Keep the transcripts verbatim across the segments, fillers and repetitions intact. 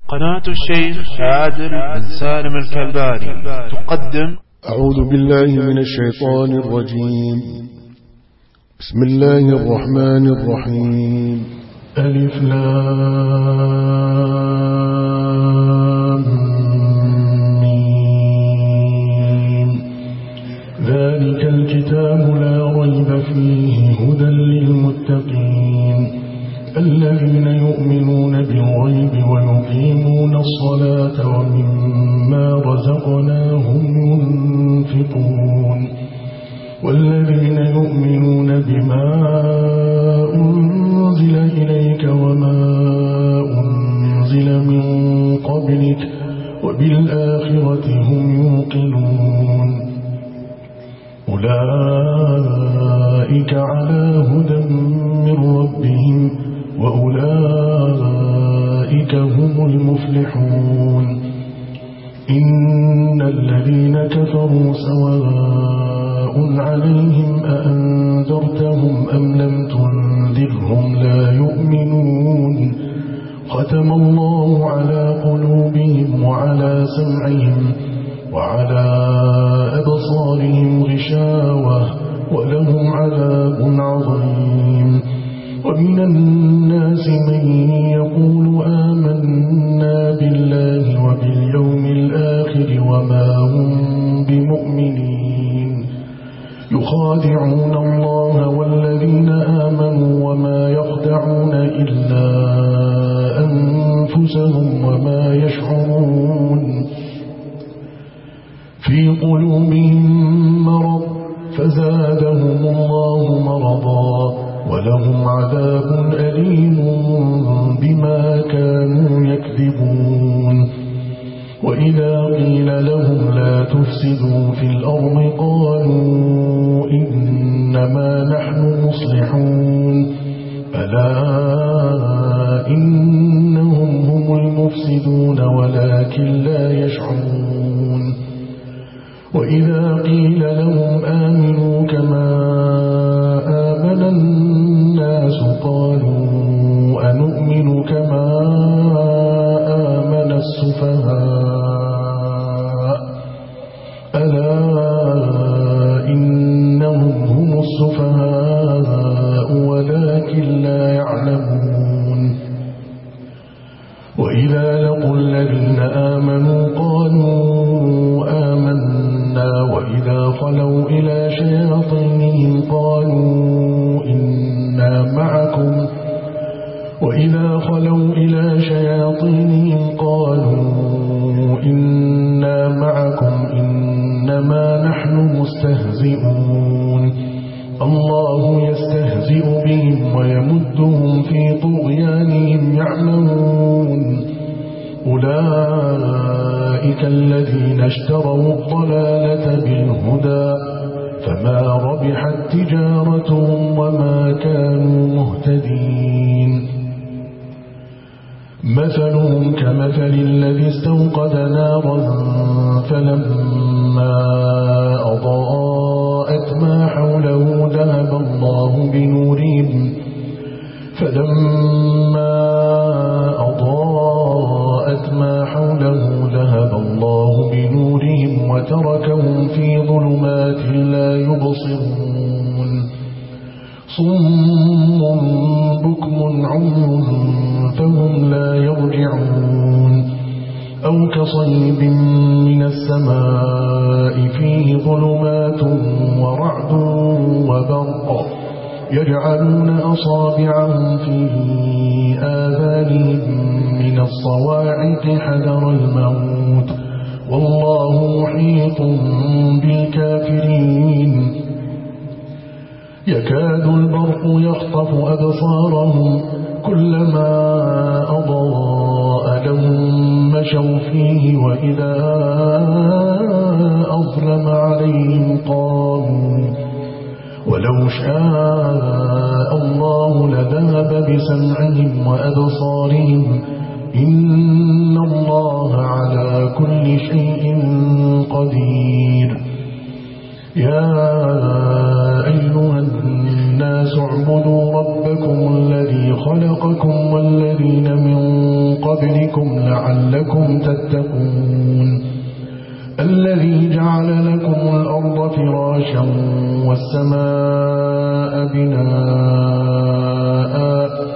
قناة الشيخ عادل بن سالم الكلباني تقدم. أعوذ بالله من الشيطان الرجيم. بسم الله الرحمن الرحيم. ألف لام ميم. ذلك الكتاب لا ريب فيه هدى للمتقين الذين يؤمنون بالغيب ويقيمون الصلاة ومما رزقناهم ينفقون والذين يؤمنون بما أنزل إليك وما أنزل من قبلك وبالآخرة هم يوقنون أولئك على هدى من ربهم وأولئك هم المفلحون. إن الذين كفروا سواء عليهم أأنذرتهم أم لم تنذرهم لا يؤمنون. ختم الله على قلوبهم وعلى سمعهم وعلى أبصارهم غشاوة ولهم عذاب عظيم. ومن الناس من يقول آمنا بالله وباليوم الآخر وما هم بمؤمنين يخادعون الله والذين آمنوا وما يخدعون إلا أنفسهم وما يشعرون. في قلوبهم مرض فزادهم الله مرضا ولهم عذاب أليم بما كانوا يكذبون. وإذا قيل لهم لا تفسدوا في الأرض قالوا إنما نحن مصلحون ألا إنهم هم المفسدون ولكن لا يشعرون. وإذا قيل لهم آمنوا كما آمن الناس قالوا أنؤمن كما آمن السفهاء ألا إنهم هم السفهاء ولكن لا يعلمون. وإذا لقوا الذين آمنوا قالوا آمنا وإذا خلوا إلى شياطينهم قالوا إنا معكم وإذا خلوا إلى شياطينهم قالوا إنا معكم إنما نحن مستهزئون. الله يستهزئ بهم ويمدهم في طغيانهم يعمهون. أولئك الذين اشتروا الضلالة بالهدى فما ربحت تجارتهم وما كانوا مهتدين. مثلهم كمثل الذي استوقد نارا فلما أضاءت ما حوله ذهب الله بنورهم فلما أضاءت ما حوله ذهب الله بنورهم وتركهم في ظلمات لا يبصرون. صم بكم عمي فهم لا يرجعون. أو كصيب من السماء فيه ظلمات ورعد وبرق يجعلون أصابعهم في آذانهم من الصواعق حذر الموت والله محيط بالكافرين. يكاد البرق يخطف أبصارهم كلما أضاء لهم مشوا فيه وإذا أظلم عليهم قاموا ولو شاء الله لذهب بسمعهم وأبصارهم إن الله على كل شيء قدير. يا أيها الناس اعبدوا ربكم الذي خلقكم والذين من قبلكم لعلكم تتقون الذي جعل لكم الأرض فراشا والسماء بناء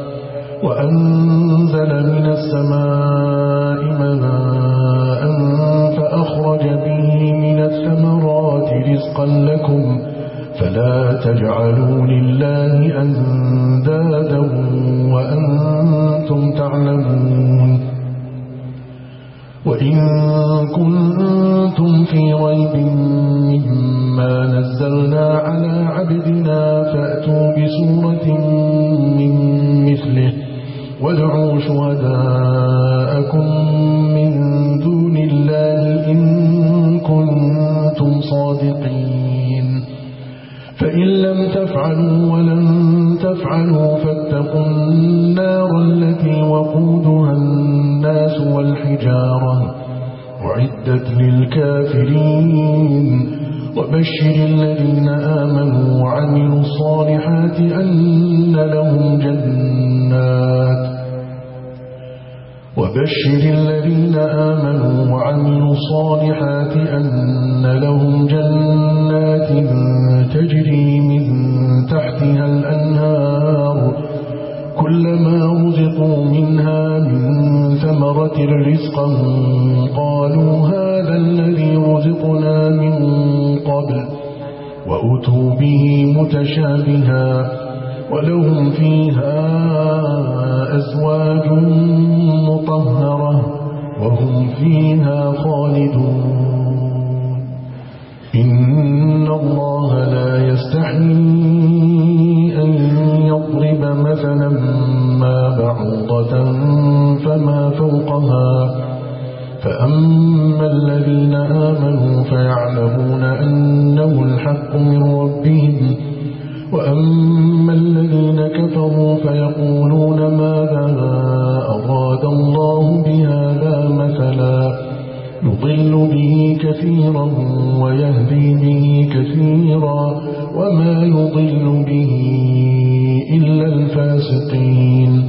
وأنزل من السماء ماء فأخرج به من الثمرات رزقا لكم فلا تجعلوا لله أندادا وأنتم تعلمون وإن كنتم في ريب مما نزلنا على عبدنا فأتوا بسورة من مثله وادعوا شهداءكم من دون الله إن كنتم صادقين فإن لم تفعلوا ولن تفعلوا فاتقوا النار التي وقودها الناس والحجارة أعدت للكافرين وبشر الذين آمنوا وعملوا الصالحات أن لهم جنات وبشر الذين آمنوا وعملوا الصالحات أن لهم جنات تجري من تحتها الأنهار كلما رزقوا منها من ثمرة رزقا قالوا هذا الذي رزقنا من قبل وأتوا به متشابها ولهم فيها أزواج مطهرة وهم فيها خالدون إن الله لا يستحيي أن يضرب مثلا ما بعوضة فما فوقها فأما الذين آمنوا فيعلمون أنه الحق من ربهم وأما الذين كفروا فيقولون ماذا أراد الله بهذا مثلا يضل به كثيرا ويهدي به كثيرا وما يضل به إلا الفاسقين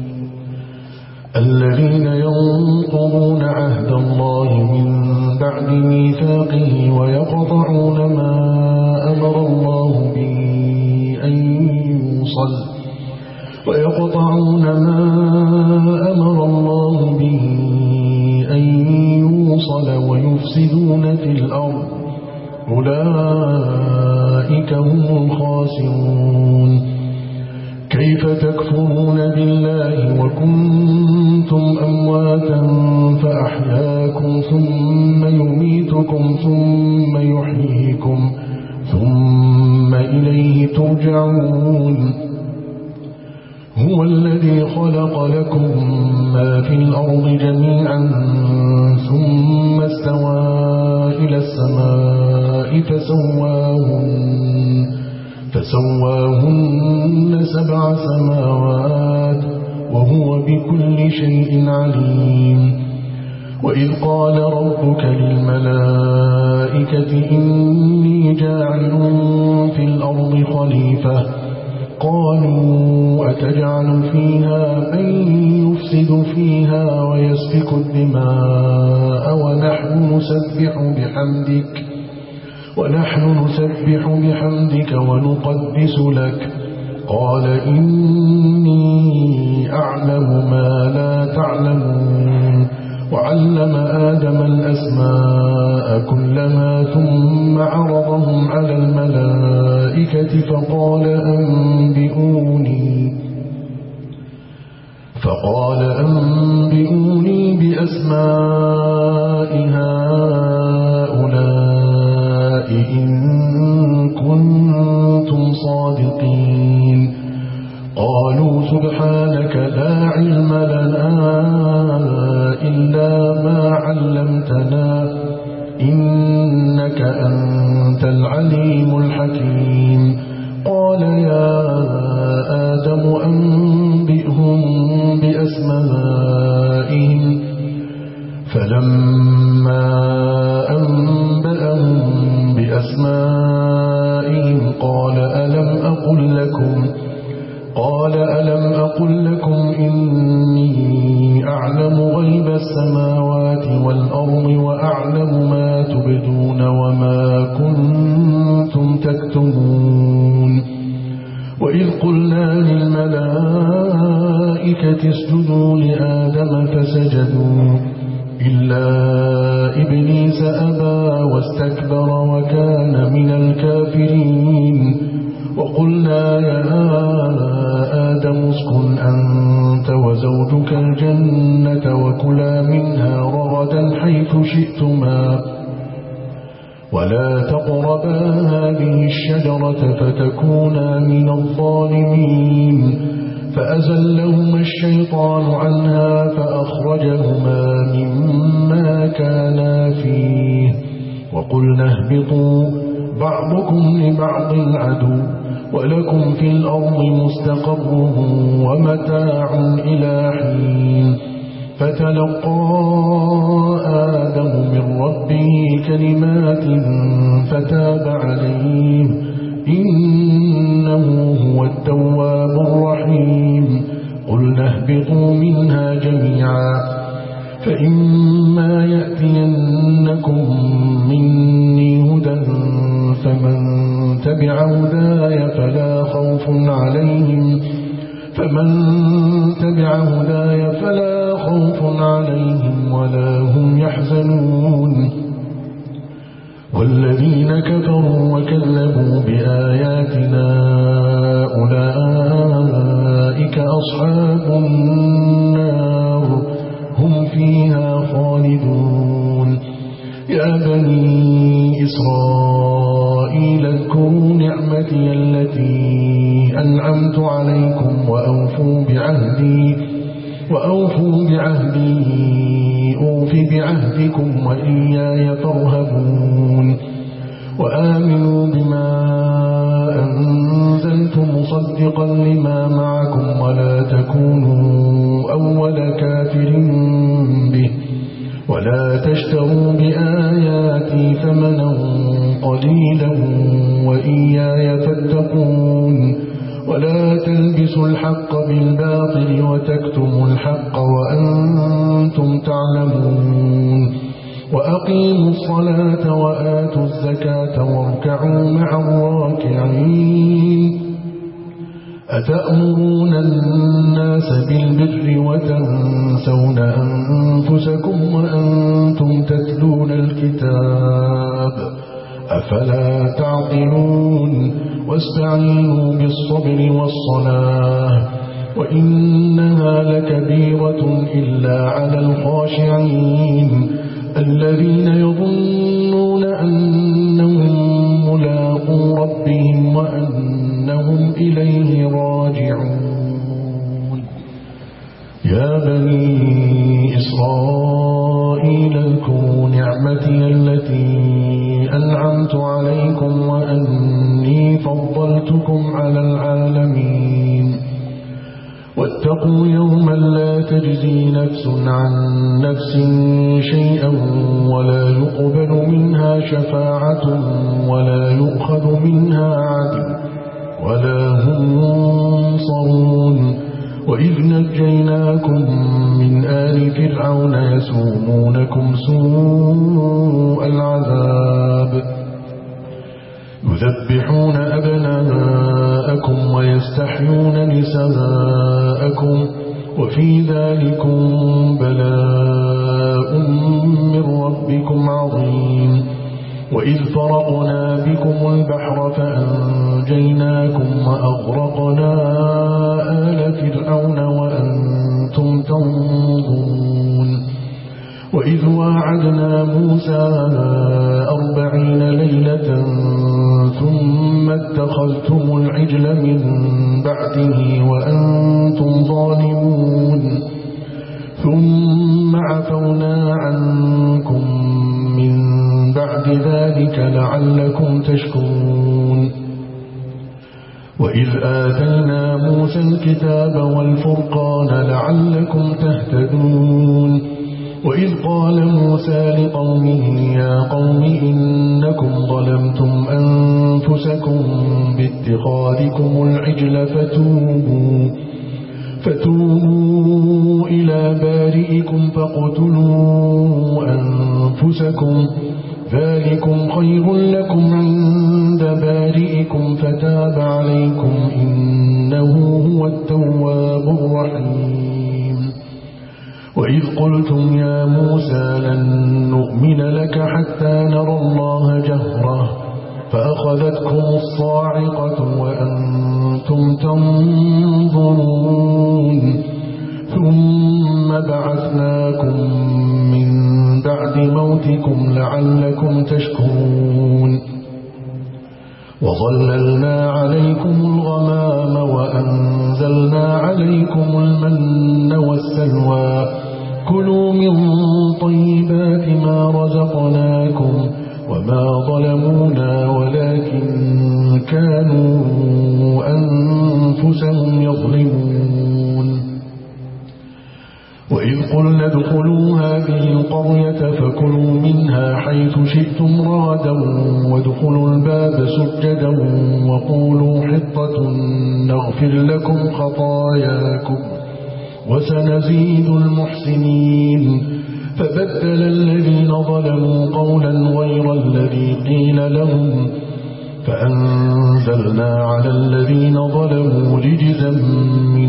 الذين ينقضون عهد الله من بعد ميثاقه ويقطعون ما أمر الله به أن يوصل ويقطعون ما أمر الله به أن يوصل ويفسدون في الأرض أولئك هم الخاسرون كيف تكفرون بالله وكنتم أمواتا فأحياكم ثم يميتكم ثم يحييكم ثم إليه ترجعون هو الذي خلق لكم ما في الأرض جميعا ثم استوى إلى السماء فسواهن فسواهن سبع سماوات وهو بكل شيء عليم وإذ قال ربك للملائكة إني جاعل في الأرض خليفة قالوا أتجعل فيها من يفسد فيها ويسفك الدماء ونحن نسبح بحمدك ونحن نسبح بحمدك ونقدس لك قال إني أعلم ما لا تعلمون وعلم آدم الأسماء كلها ثم عرضهم على الملائكة فقال أنبئوني فقال أنبئوني بأسماء هؤلاء إن كنتم صادقين قالوا سبحانك لا علم لنا إلا ما علمتنا إنك أنت العليم الحكيم قال يا آدم أنبئهم بأسمائهم فلما أنبأهم بأسمائهم قال ألم أقل لكم قال ألم أقل لكم إني أعلم غيب السماوات والأرض وأعلم ما تبدون وما كنتم تكتمون وإذ قلنا للملائكة اسجدوا لآدم فسجدوا إلا إبليس أبى واستكبر وكان من الكافرين وقلنا يا آدم اسكن أنت وزوجك الجنة وكلا منها رغدا حيث شئتما ولا تقربا هذه الشجرة فتكونا من الظالمين فأزلهما الشيطان عنها فأخرجهما مما كانا فيه وقلنا اهبطوا بعضكم لبعض عدو ولكم في الأرض مستقر ومتاع إلى حين فتلقى آدم من ربه كلمات فتاب عليه إنه هو التواب الرحيم قلنا اهبطوا منها جميعا فإما يأتينكم مني هدى فمن تبع هداي فلا خوف عليهم فمن تبع هداي فلا خوف عليهم ولا هم يحزنون والذين كفروا وكذبوا بآياتنا أولئك أصحاب النار هم فيها خالدون يا بني إسرائيل اذكروا نعمتي التي أنعمت عليكم وأوفوا بعهدي وأوفوا بعهدي أوف بعهدكم وإياي فارهبون وآمنوا بما أنزلت مصدقا لما معكم ولا تكونوا أول كافر به ولا تشتروا بآياتي ثمنا قليلا وإياي فاتقون ولا تلبسوا الحق بالباطل وتكتموا الحق وأنتم تعلمون وأقيموا الصلاة وآتوا الزكاة واركعوا مع الراكعين أتأمرون الناس بالبر وتنسون أنفسكم وأنتم تتلون الكتاب أفلا تعقلون واستعينوا بالصبر والصلاة وإنها لكبيرة إلا على الخاشعين الذين يظنون أنهم ملاقو ربهم وأنهم إليه راجعون يا بني إسرائيل اذكروا نعمتي التي أنعمت عليكم وأني فضلتكم على العالمين واتقوا يوما لا تجزي نفس عن نفس شيئا ولا يقبل منها شفاعة ولا يؤخذ منها عدل ولا هم ينصرون وإذ نجيناكم من آل فرعون يسومونكم سوء العذاب يذبحون أبناءكم ويستحيون نساءكم وفي ذلكم بلاء من ربكم عظيم وإذ فرقنا بكم البحر فأنجيناكم وأغرقنا آل فرعون وأنتم تنظرون وإذ واعدنا موسى أربعين ليلة ثم اتخذتم العجل من بعده وأنتم ظالمون ثم عفونا عنكم من بعد ذلك لعلكم تشكرون وإذ آتينا موسى الكتاب والفرقان لعلكم تهتدون وإذ قال موسى لقومه يا قوم إنكم ظلمتم أنفسكم باتخاذكم العجل فتوبوا فتوبوا ارجعوا إلى بارئكم فاقتلوا أنفسكم ذلكم خير لكم عند بارئكم فتاب عليكم إنه هو التواب الرحيم وإذ قلتم يا موسى لن نؤمن لك حتى نرى الله جهرة فأخذتكم الصاعقة وأنتم تنظرون ثم بعثناكم من بعد موتكم لعلكم تشكرون وظللنا عليكم الغمام وأنزلنا عليكم المن والسلوى كلوا من طيبات ما رزقناكم وما ظلمونا ولكن كانوا أنفسهم يظلمون وإذ قلنا ادخلوا هذه القرية فكلوا منها حيث شئتم رغدا وادخلوا الباب سجدا وقولوا حطة نغفر لكم خطاياكم وسنزيد المحسنين فبدل الذين ظلموا قولا غير الذي قيل لهم فأنزلنا على الذين ظلموا رجزا من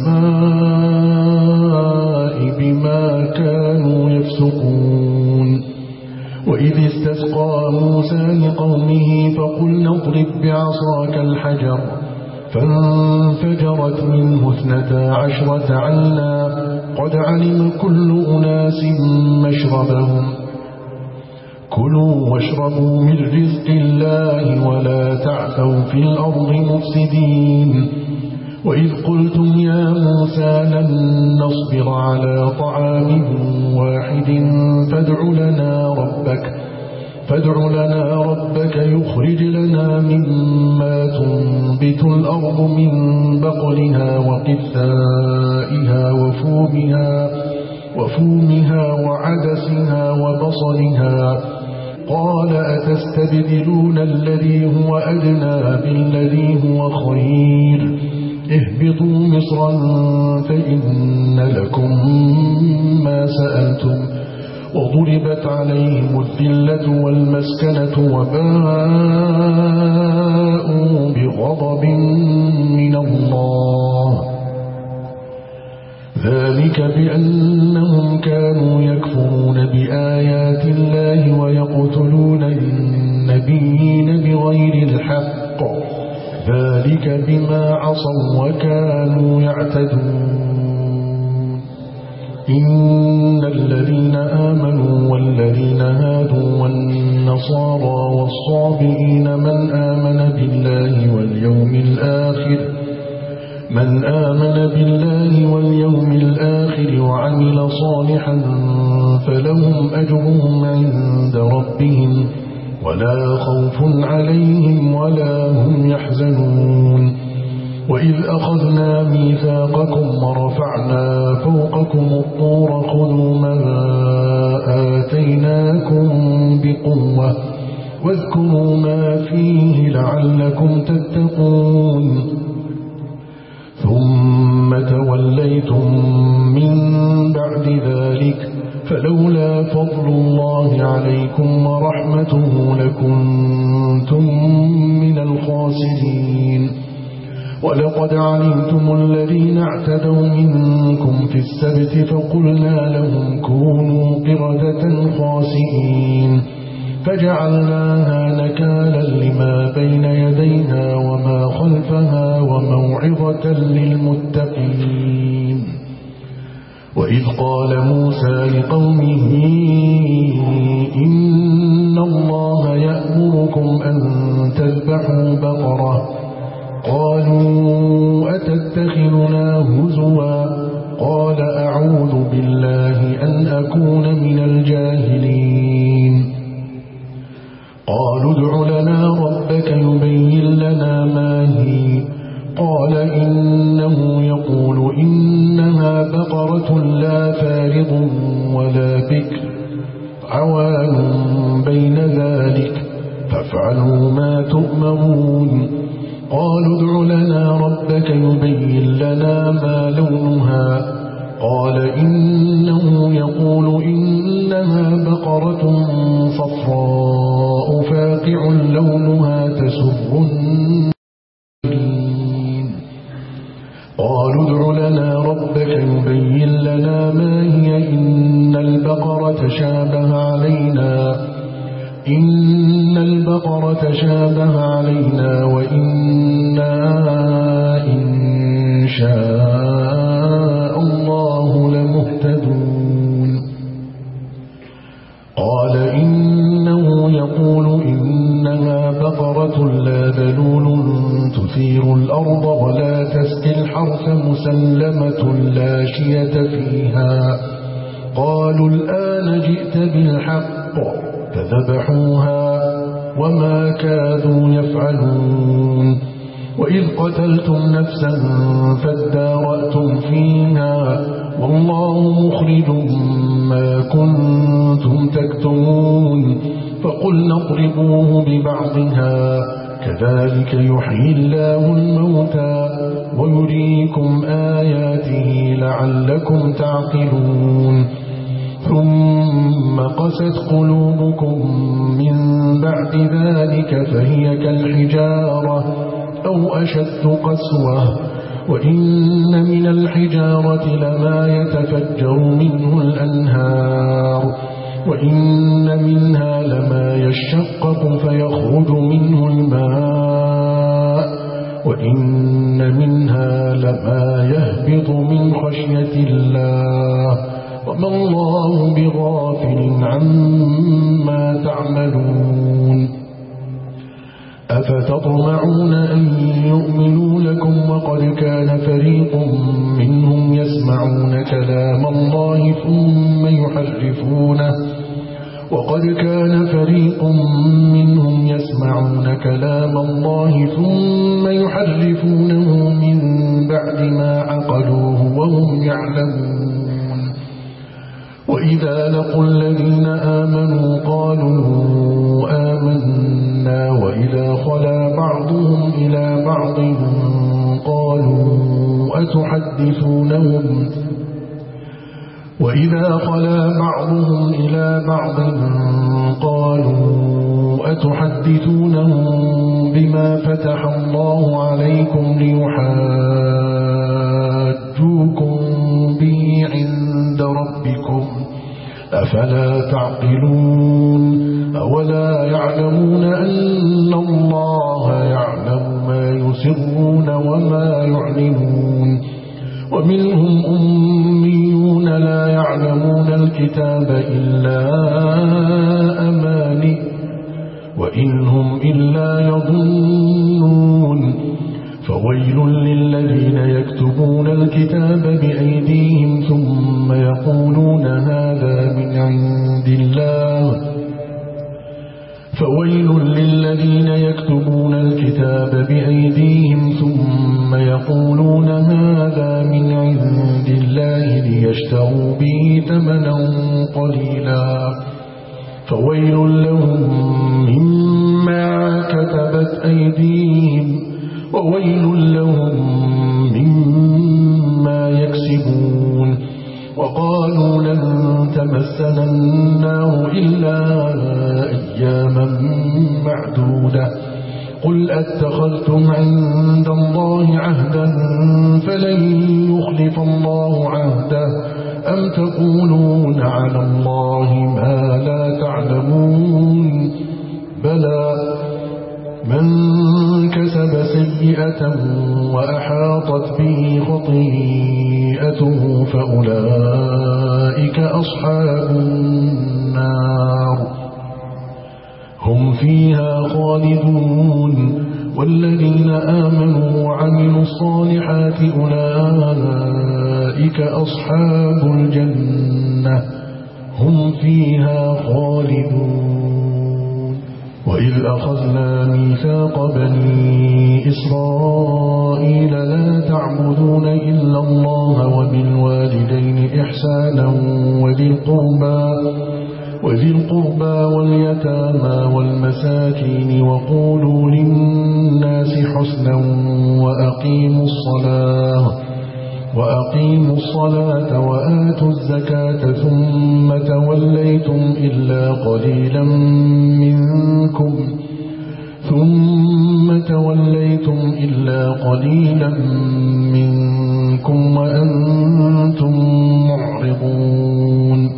السماء بما كانوا يفسقون وإذ استسقى موسى لقومه فقلنا اضرب بعصاك الحجر فانفجرت منه اثنتا عشرة عينا قد علم كل أناس مشربهم كلوا واشربوا من رزق الله ولا تعثوا في الأرض مفسدين وإذ قلتم يا موسى لن نصبر على طعام واحد فادع لنا ربك فادع لنا ربك يخرج لنا مما تنبت الأرض من بقلها وقثائها وفومها وفومها وعدسها وبصلها قال أتستبدلون الذي هو أدنى بالذي هو خير اهبطوا مصرا فإن لكم ما سألتم وضربت عليهم الذلة والمسكنة وباءوا بغضب من الله ذلك بأنهم كانوا يكفرون بآيات الله ويقتلون النبيين بغير الحق ذلك بما عصوا وكانوا يعتدون إن الذين آمنوا والذين هادوا والنصارى والصابئين من آمن بالله واليوم الآخر من آمن بالله واليوم الآخر وعمل صالحا فلهم أجرهم عند ربهم ولا خوف عليهم ولا هم يحزنون وإذ أخذنا ميثاقكم ورفعنا فوقكم الطور خذوا ما آتيناكم بقوة واذكروا ما فيه لعلكم تتقون ثم توليتم من بعد ذلك فلولا فضل الله عليكم ورحمته لكنتم من الخاسرين ولقد علمتم الذين اعتدوا منكم في السبت فقلنا لهم كونوا قردة خاسئين فجعلناها نكالا لما بين يديها وما خلفها وموعظة للمتقين وإذ قال موسى لقومه إن الله يأمركم أن تذبحوا بقرة قالوا أتتخذنا هزوا قال أعوذ بالله أن أكون من الجاهلين قالوا ادع لنا ربك يبين لنا ما هي قال إنه يقول إنها بقرة لا فارض ولا بكر عوان بين ذلك فافعلوا ما تؤمرون قالوا ادع لنا ربك يبين لنا ما لونها قال إنه يقول إنها بقرة صفراء فاقع لونها تسر الناظرين. قالوا ادع لنا ربك يبين لنا ما هي إن البقرة شابه علينا إن البقرة شابه علينا وإنا إن شاء الله لمهتدون. قال إنه يقول إنها بقرة لا ذلول تثير الأرض ولا تسقي الحرث مسلمة لا شية فيها. قالوا الآن جئت بالحق فذبحوها وما كادوا يفعلون. وإذ قتلتم نفسا فادارأتم فيها والله مخرج ما كنتم تكتمون. فقلنا اضربوه ببعضها كذلك يحيي الله الموتى ويريكم آياته لعلكم تعقلون. ثم قست قلوبكم من بعد ذلك فهي كالحجارة أو أشد قسوة. وإن من الحجارة لما يتفجر منه الأنهار وإن منها لما يشقق فيخرج منه الماء وإن منها لما يهبط من خشية الله وما الله بغافل عما تعملون. أفتطمعون أن يؤمنوا لكم وقد كان فريق منهم يسمعون كلام الله ثم يحرفونه وقد كان فريق منهم يسمعون كلام الله ثم يحرفونه من بعد ما عقلوه وهم يعلمون. وإذا لقوا الذين آمنوا قالوا آمنا وإذا خلا بعضهم إلى بعض قالوا أتحدثونهم وإذا خلا بعضهم إلى بعض قالوا أتحدثونهم بما فتح الله عليكم ليحاجوكم به عند ربكم أفلا تعقلون. أولا يعلمون أن الله يعلم ما يسرون وما يعلنون. ومنهم أميون لا يعلمون الكتاب إلا أماني وإن هم إلا يظنون. فويل للذين يكتبون الكتاب بأيديهم ثم يقولون هذا من عند الله فويل للذين يكتبون الكتاب بأيديهم ثم يقولون هذا من عند الله ليشتروا به ثمنا قليلا فويل لهم مما كتبت أيديهم وويل لهم مما يكسبون. وقالوا لن تمسنا النار إلا أياما معدودة قل أتخذتم عند الله عهدا فلن يخلف الله عهده أم تقولون على الله ما لا تعلمون. بلى من كسب سيئة وأحاطت به خطيئته فأولئك أصحاب النار هم فيها خالدون. والذين آمنوا وعملوا الصالحات أولئك أصحاب الجنة هم فيها خالدون. وإذ أخذنا ميثاق بني إسرائيل لا تعبدون إلا الله وبالوالدين إحسانا وذي القربى وذي القربى واليتامى والمساكين وقولوا للناس حسنا وأقيموا الصلاة وأقيموا الصلاة وآتوا الزكاة ثم توليتم إلا قليلا منكم ثم توليتم إلا قليلا منكم وأنتم معرضون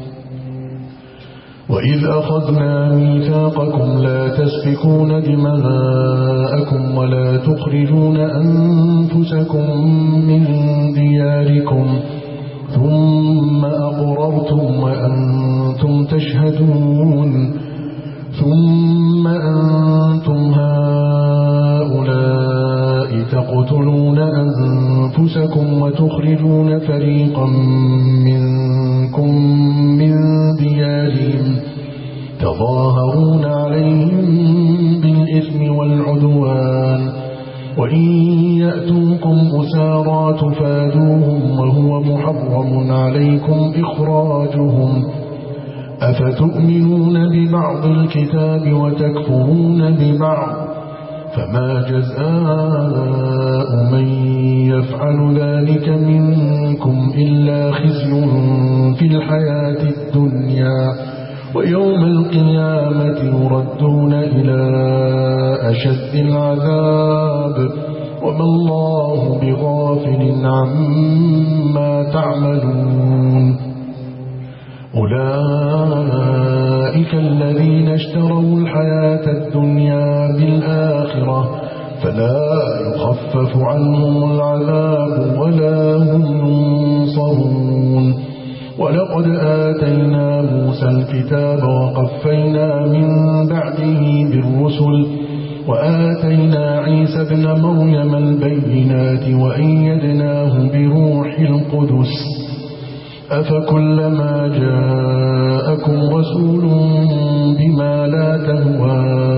وإذ أخذنا ميثاقكم لا تسفكون دماءكم ولا تخرجون أنفسكم من دياركم ثم أقررتم وأنتم تشهدون ثم أنتم هؤلاء تقتلون أنفسكم وتخرجون فريقا منكم من ديارهم تظاهرون عليهم بالإثم والعدوان وإن يأتوكم أسارى تفادوهم وهو محرم عليكم إخراجهم أفتؤمنون ببعض الكتاب وتكفرون ببعض فما جزاء من يفعل ذلك منكم إلا خزي في الحياة الدنيا ويوم القيامة يردون إلى أشد العذاب وما الله بغافل عما تعملون أولئك الذين اشتروا الحياة الدنيا بالآخرة فلا يخفف عنهم العذاب ولا هم ينصرون ولقد آتينا موسى الكتاب وقفينا من بعده بالرسل وآتينا عيسى ابن مريم البينات وأيدناه بروح القدس أفكلما جاءكم رسول بما لا تهوى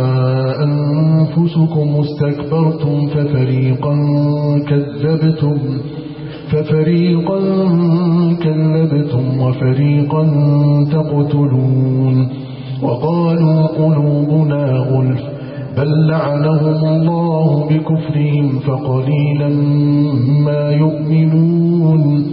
أنفسكم استكبرتم ففريقا كذبتم ففريقا كذبتم وفريقا تقتلون وقالوا قلوبنا غلف بل لعنهم الله بكفرهم فقليلا ما يؤمنون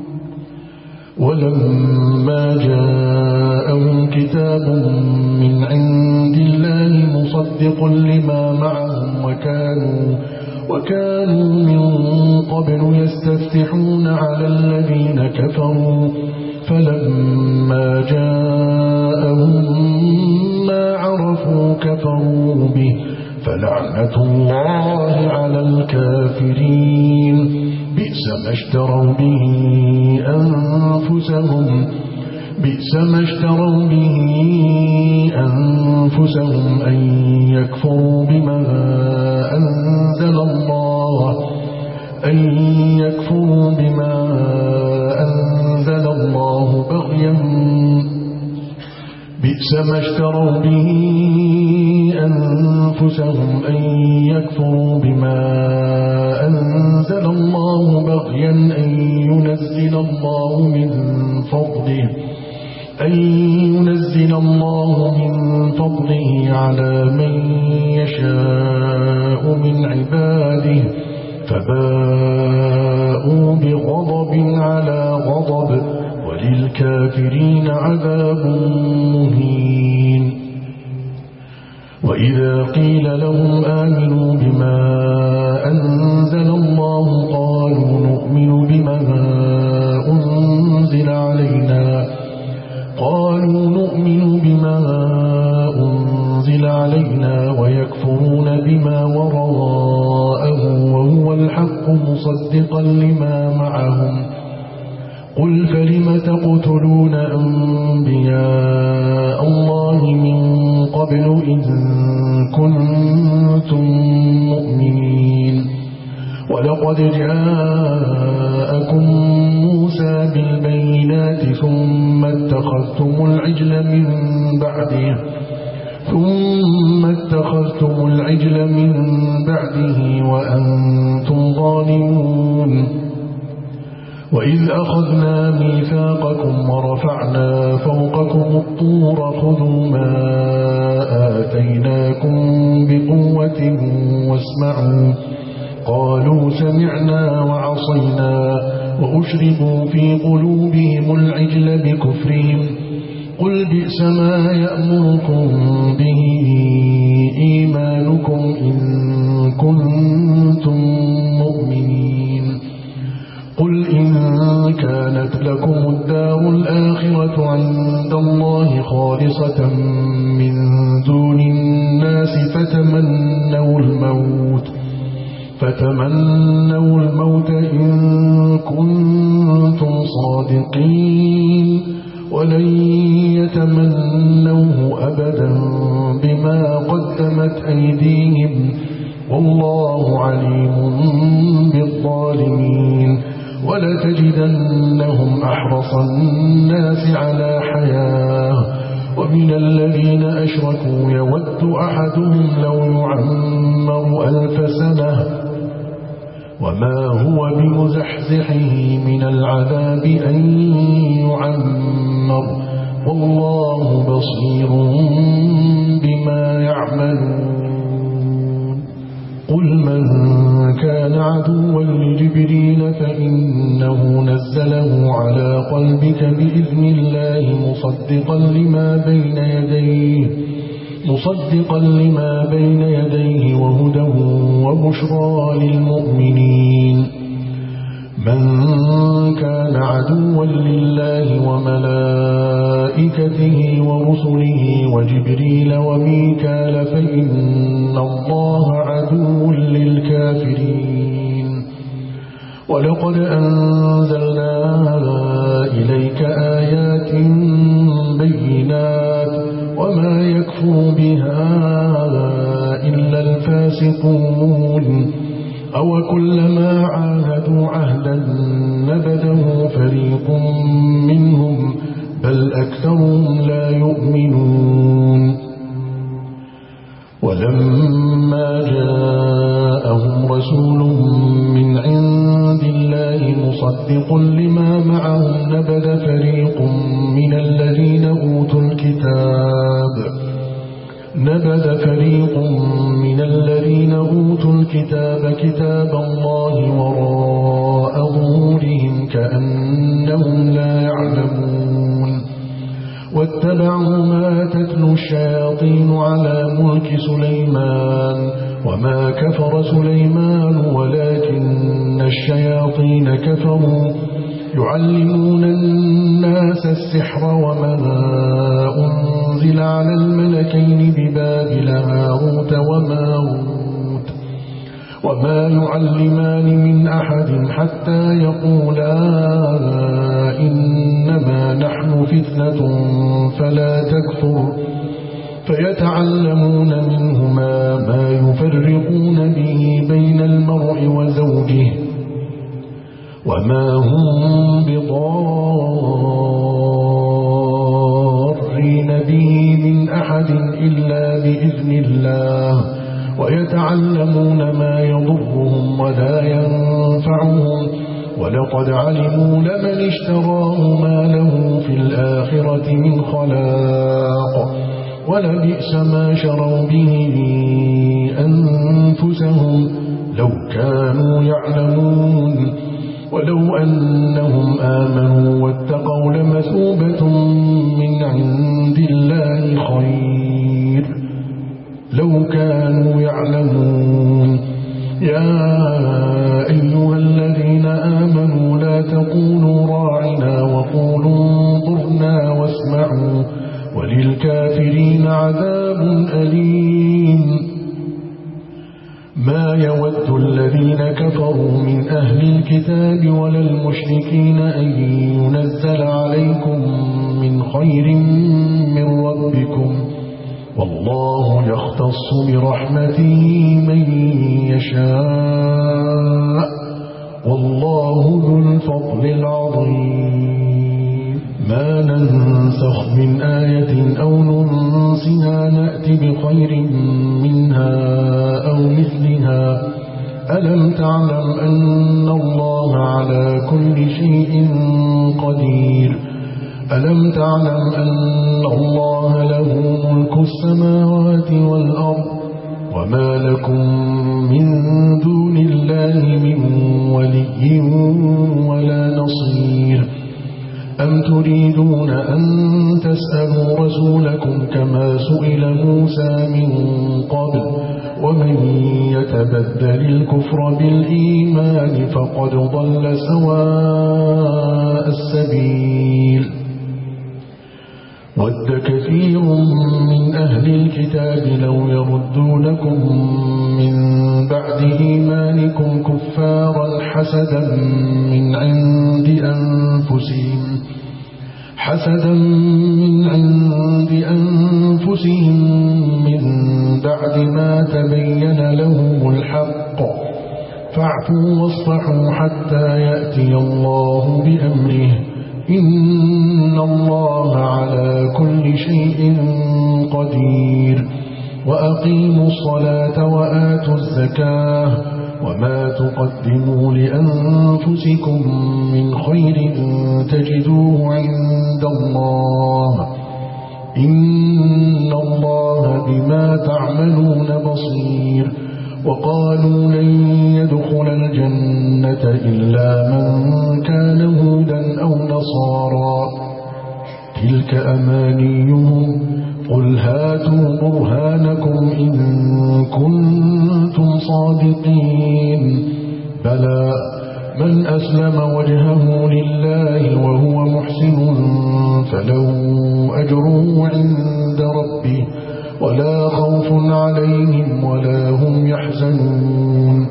ولما جاءهم كتاب من عند الله مصدق لما معهم وكانوا وكانوا من قبل يستفتحون على الذين كفروا فلما جاءهم ما عرفوا كفروا به فلعنة الله على الكافرين بئس ما اشتروا به أنفسهم بئس ما اشتروا به أنفسهم أن يكفروا بما أنزل الله أن يكفروا بما أنزل الله بغيا بئس ما اشتروا به أنفسهم أن يكفروا بما أنزل الله بغيا أن ينزل الله من فضله أن ينزل الله من فضله على من يشاء من عباده فباءوا بغضب على غضب وللكافرين عذاب مهين وإذا قيل لهم آمنوا بما أنزل الله قالوا نؤمن بما أنزل علينا قالوا نؤمن بما أنزل علينا ويكفرون بما وراءه وهو الحق مصدقا لما معهم قل فلم تقتلون أنبياء الله من قبل إن كنتم مؤمنين ولقد جاءكم موسى بالبينات ثم اتخذتم العجل من بعده ثم اتخذتم العجل من بعده وأنتم ظالمون وإذ أخذنا ميثاقكم ورفعنا فوقكم الطور خذوا ما آتيناكم بقوة واسمعوا قالوا سمعنا وعصينا وأشربوا في قلوبهم العجل بكفرهم قل بئس ما يأمركم به إيمانكم إن كنتم مؤمنين قل إن كانت لكم الدار الآخرة عند الله خالصة من دون الناس فتمنوا الموت فتمنوا الموت إن كنتم صادقين ولن يتمنوه أبدا بما قدمت أيديهم والله عليم بالظالمين ولتجدنهم أحرص الناس على حياة ومن الذين أشركوا يود أحدهم لو يعمر ألف سنة وما هو بمزحزحه من العذاب أن يعمر والله بصير بما يعملون قل من كان عدوا لجبريل فإنه نزله على قلبك بإذن الله مصدقا لما بين يديه مصدقا لما بين يديه وهدى وبشرى للمؤمنين من كان عدوا لله وملائكته ورسله وجبريل وميكال فإن الله عدو للكافرين ولقد أنزلنا إليك آيات بينات وما يكفر بها إلا الفاسقون أو كلما عاهدوا عهدا نبذه فريق منهم بل أكثرهم لا يؤمنون ولما جاءهم رسول من عند الله مصدق لما معهم نبذ فريق من الذين أوتوا الكتاب نبذ فريق من الذين أوتوا الكتاب كتاب الله وراء ظهورهم كأنهم لا يعلمون واتبعوا ما تتلو الشياطين على ملك سليمان وما كفر سليمان ولكن الشياطين كفروا يعلمون الناس السحر وما أنزل على الملكين ببابل هاروت وماروت وما يعلمان من أحد حتى يقولا إنما نحن فتنة فلا تكفر فيتعلمون منهما ما يفرقون به بين المرء وزوجه وما هم بضارين به من أحد إلا بإذن الله ويتعلمون ما يضرهم ولا ينفعهم ولقد علموا لمن اشتراه ما له في الآخرة من خلاق ولبئس ما شروا به أنفسهم لو كانوا يعلمون ولو أنهم آمنوا واتقوا لمثوبة من عند الله خير لو كانوا يعلمون يا أيها الذين آمنوا لا تقولوا راعنا وقولوا انظرنا واسمعوا وللكافرين عذاب أليم ما يود الذين كفروا من أهل الكتاب ولا المشركين أن ينزل عليكم من خير من ربكم والله يختص برحمته من يشاء والله ذو الفضل العظيم ما ننسخ من آية أو ننسها نأتي بخير منها أو مثلها ألم تعلم أن الله على كل شيء قدير ألم تعلم أن الله له ملك السماوات والأرض وما لكم من دون الله من ولي ولا أم تريدون أن تسألوا رسولكم كما سئل موسى من قبل ومن يتبدل الكفر بالإيمان فقد ضل سواء السبيل ود كثير من أهل الكتاب لو يردونكم من بعد إيمانكم كفارا حسدا من عند أنفسهم حسدا من عند أنفسهم من بعد ما تبين لهم الحق فاعفوا واصفحوا حتى يأتي الله بأمره إن الله على كل شيء قدير وأقيموا الصلاة وآتوا الزكاة وما تقدموا لأنفسكم من خير تجدوه عند الله إن الله بما تعملون بصير وقالوا لن يدخل الجنة إلا من كان هودا أو نصارى تلك أمانيهم قل هاتوا برهانكم إن كنتم صادقين بلى من أسلم وجهه لله وهو محسن فله أجره عند ربه ولا خوف عليهم ولا هم يحزنون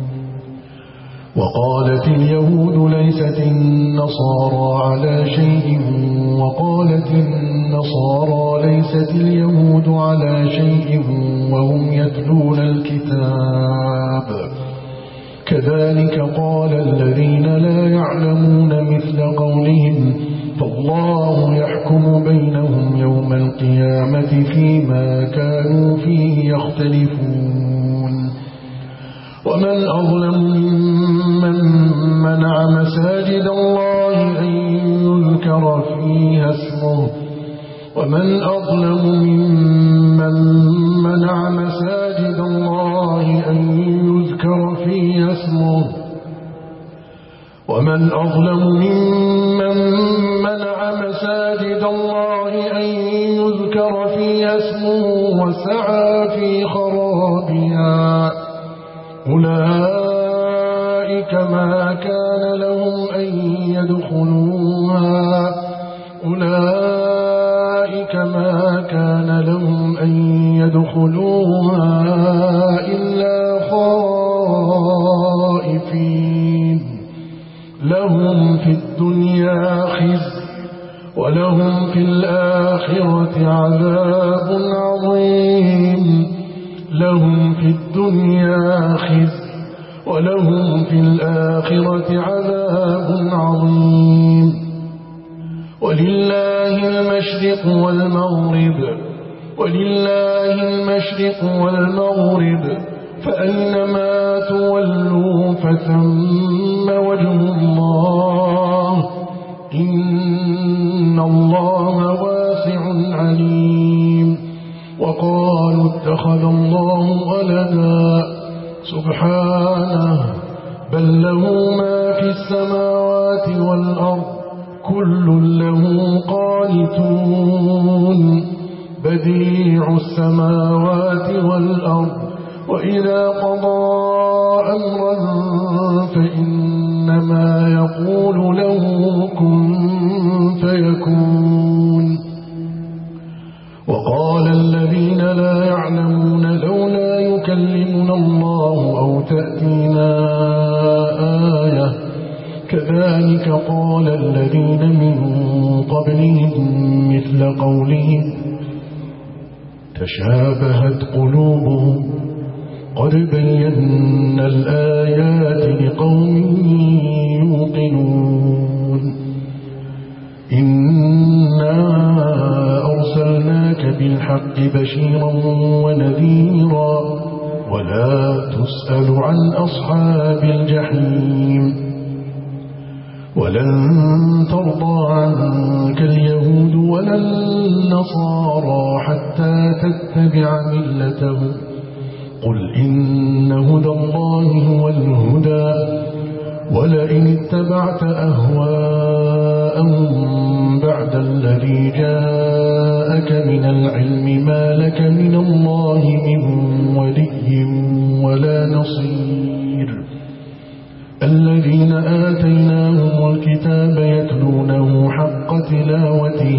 وقالت اليهود ليست النصارى على شيء وقالت النصارى ليست اليهود على شيء وهم يتلون الكتاب كذلك قال الذين لا يعلمون مثل قولهم فالله يحكم بينهم يوم القيامة فيما كانوا فيه يختلفون ومن أظلم ممن منع مساجد الله أن يذكر فيها اسمه ومن أظلم ممن منع مساجد الله أن يذكر فيها اسمه ومن أظلم ممن منع مساجد الله أن يذكر فيها اسمه وسعى في خرابها أولئك ما كان لهم أن يدخلوها أولئك ما كان لهم أن يدخلوها إلا خائفين لهم في الدنيا خزي ولهم في الآخرة عذاب عظيم لهم في الدنيا خزي ولهم في الآخرة عذاب عظيم ولله المشرق والمغرب ولله المشرق والمغرب فأينما تولوا فثم وجه الله إن الله واسع عليم وقالوا اتخذ الله ولدا سبحانه بل له ما في السماوات والأرض كل له قانتون بديع السماوات والأرض وإذا قضى أمرا فإنما يقول له كن فيكون وقال الذين لا يعلمون لولا يكلمنا الله أو تأتينا آية كذلك قال الذين من قبلهم مثل قولهم تشابهت قلوبهم قد بينا الآيات لقوم يوقنون إنا أرسلناك بالحق بشيرا ونذيرا ولا تسأل عن أصحاب الجحيم ولن ترضى عنك اليهود ولا النصارى حتى تتبع ملتهم قل إن هدى الله هو الهدى ولئن اتبعت أهواءهم بعد الذي جاءك من العلم ما لك من الله من ولي ولا نصير الذين آتيناهم الكتاب يتلونه حق تلاوته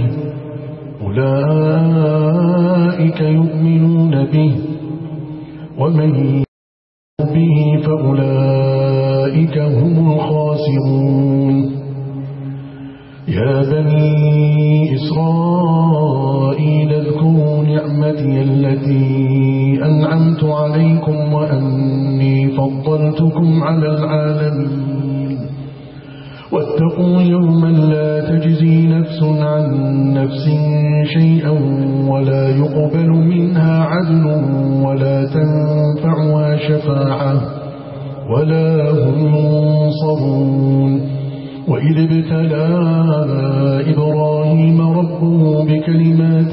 أولئك يؤمنون به ومن يؤمن به فأولئك هم الخاسرون يا بني إسرائيل اذكروا نعمتي التي أنعمت عليكم وأني فضلتكم على العالمين واتقوا يوما لا تجزي نفس عن نفس شيئا ولا يقبل منها عدل ولا تنفعها شفاعة ولا هم ينصرون وإذ ابتلى إبراهيم ربه بكلمات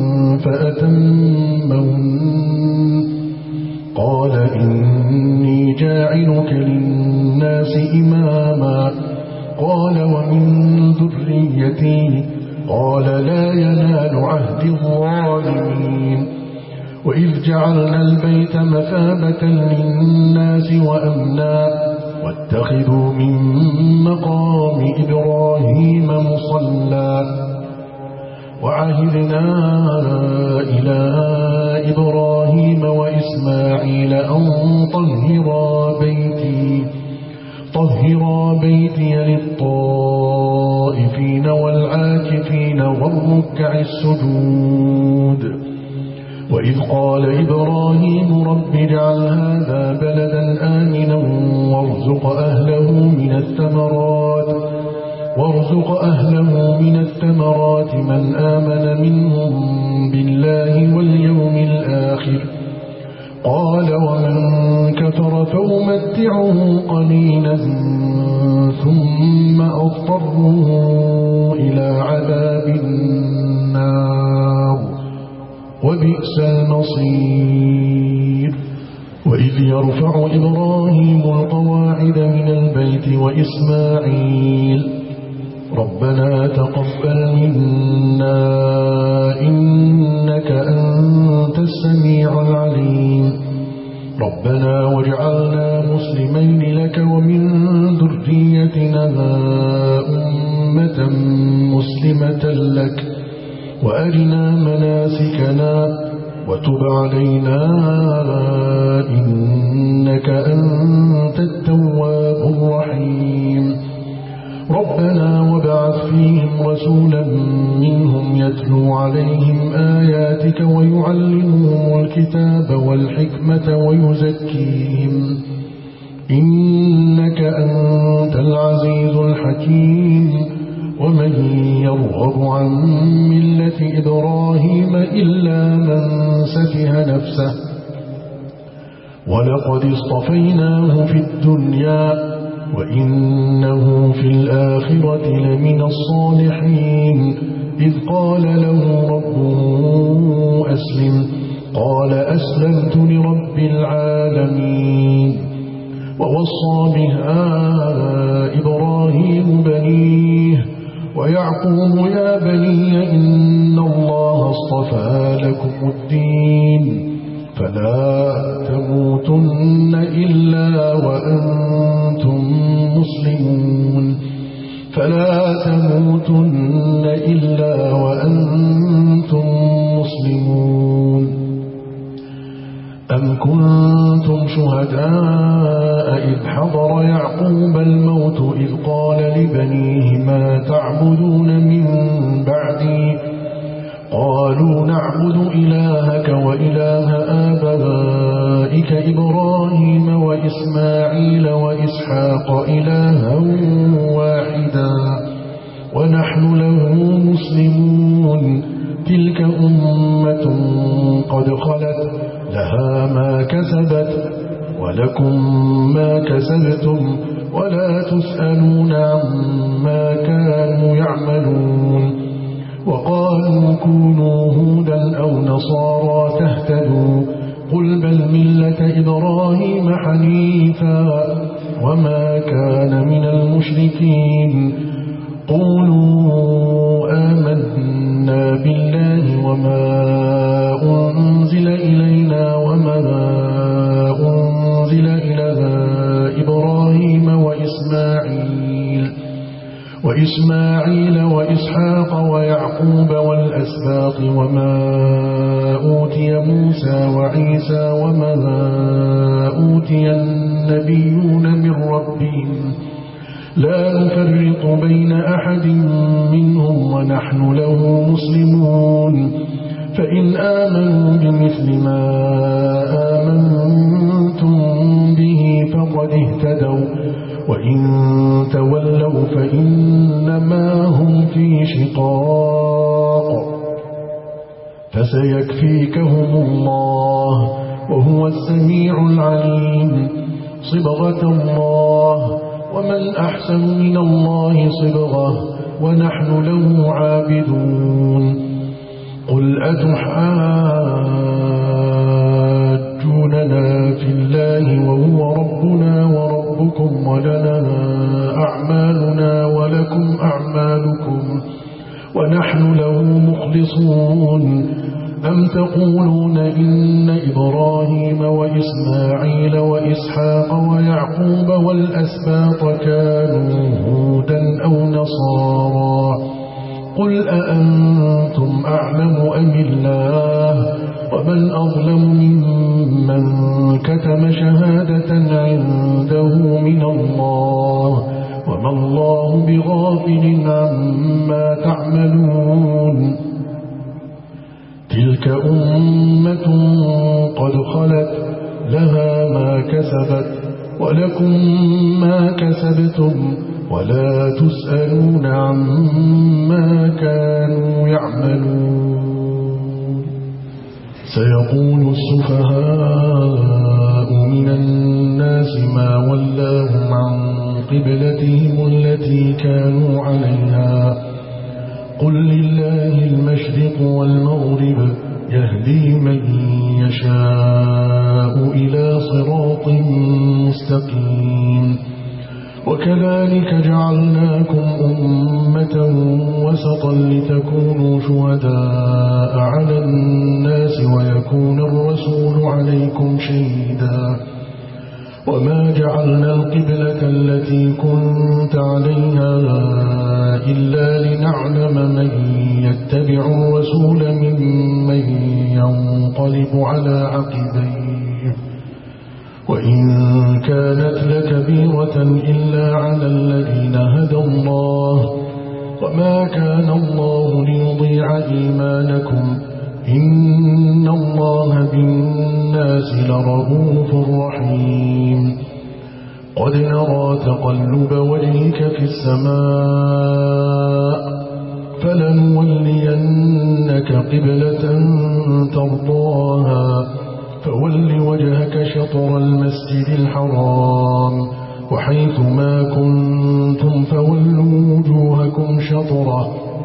فأتمهن قال إني جاعلك للناس إماما قال ومن ذريتي قال لا ينال عهد الظالمين وإذ جعلنا البيت مثابة للناس وأمنا واتخذوا من مقام إبراهيم مصلى وعهدنا إلى إبراهيم وإسماعيل أن طهرا بيتي طهرا بيتي للطائفين والعاكفين والركع السجود وإذ قال إبراهيم رب اجعل هذا بلدا آمنا وارزق أهله من الثمرات وارزق أهله من الثمرات من آمن منهم بالله واليوم الآخر قال ومن كفر فأمتعه قليلا ثم أضطره إلى عذاب النار وبئس المصير وإذ يرفع إبراهيم القواعد من البيت وإسماعيل ربنا تقبل منا إنك أنت السميع العليم ربنا واجعلنا مسلمين لك ومن ذريتنا أمة مسلمة لك وأرنا مناسكنا وتب علينا إنك أنت التواب الرحيم ربنا وابعث فيهم رسولا منهم يتلو عليهم آياتك ويعلمهم الكتاب والحكمة ويزكيهم إنك أنت العزيز الحكيم ومن يرغب عن ملة إبراهيم إلا من سفه نفسه ولقد اصطفيناه في الدنيا وإنه في الآخرة لمن الصالحين إذ قال له ربه أسلم قال أسلمت لرب العالمين ووصى بها إبراهيم بنيه ويعقوب يا بني إن الله اصطفى لكم الدين فلا تموتن إلا وأنتم مسلمون فلا تموتن إلا وأنتم مسلمون أم كنتم شهداء إذ حضر يعقوب الموت إذ قال لبنيه ما تعبدون من بعدي قالوا نعبد إلهك وإله آبائك إبراهيم وإسماعيل وإسحاق إلها واحدا ونحن له مسلمون تلك أمة قد خلت لها ما كسبت ولكم ما كسبتم ولا تسألون عما كانوا يعملون وقالوا كونوا هودا أو نصارى تهتدوا قل بل ملة إبراهيم حنيفا وما كان من المشركين قولوا أنزل إلينا وما أنزل إلى إبراهيم وإسماعيل وإسماعيل وإسحاق ويعقوب والأسباط وما أوتي موسى وعيسى وما أوتي النبيون من ربهم لا نفرق بين أحد منهم ونحن له مسلمون فإن آمنوا بمثل ما آمنتم به فقد اهتدوا وإن تولوا فإنما هم في شقاق فسيكفيكهم الله وهو السميع العليم صبغة الله ومن أحسن من الله صبغة ونحن له عابدون قل أتحاجوننا في الله وهو ربنا وربكم ولنا أعمالنا ولكم أعمالكم ونحن له مخلصون أم تقولون إن إبراهيم وإسماعيل وإسحاق ويعقوب والأسباط كانوا هودا أو نصارى قل أأنتم أعلم أم الله ومن أظلم ممن كتم شهادة عنده من الله وما الله بغافل عما تعملون تلك أمة قد خلت لها ما كسبت ولكم ما كسبتم ولا تسألون عما كانوا يعملون سيقول السفهاء من الناس ما ولاهم عن قبلتهم التي كانوا عليها قل لله المشرق والمغرب يهدي من يشاء إلى صراط مستقيم وكذلك جعلناكم أمة وسطا لتكونوا شهداء على الناس ويكون الرسول عليكم شهيدا وما جعلنا القبلة التي كنت عليها إلا لنعلم من يتبع الرسول ممن ينقلب على عقبيه وإن كانت لكبيرة إلا على الذين هدى الله وما كان الله ليضيع إيمانكم إن الله بالناس لرؤوف رحيم قد نرى تقلب وجهك في السماء فلنولينك قبلة ترضاها فول وجهك شطر المسجد الحرام وحيث ما كنتم فولوا وجوهكم شطره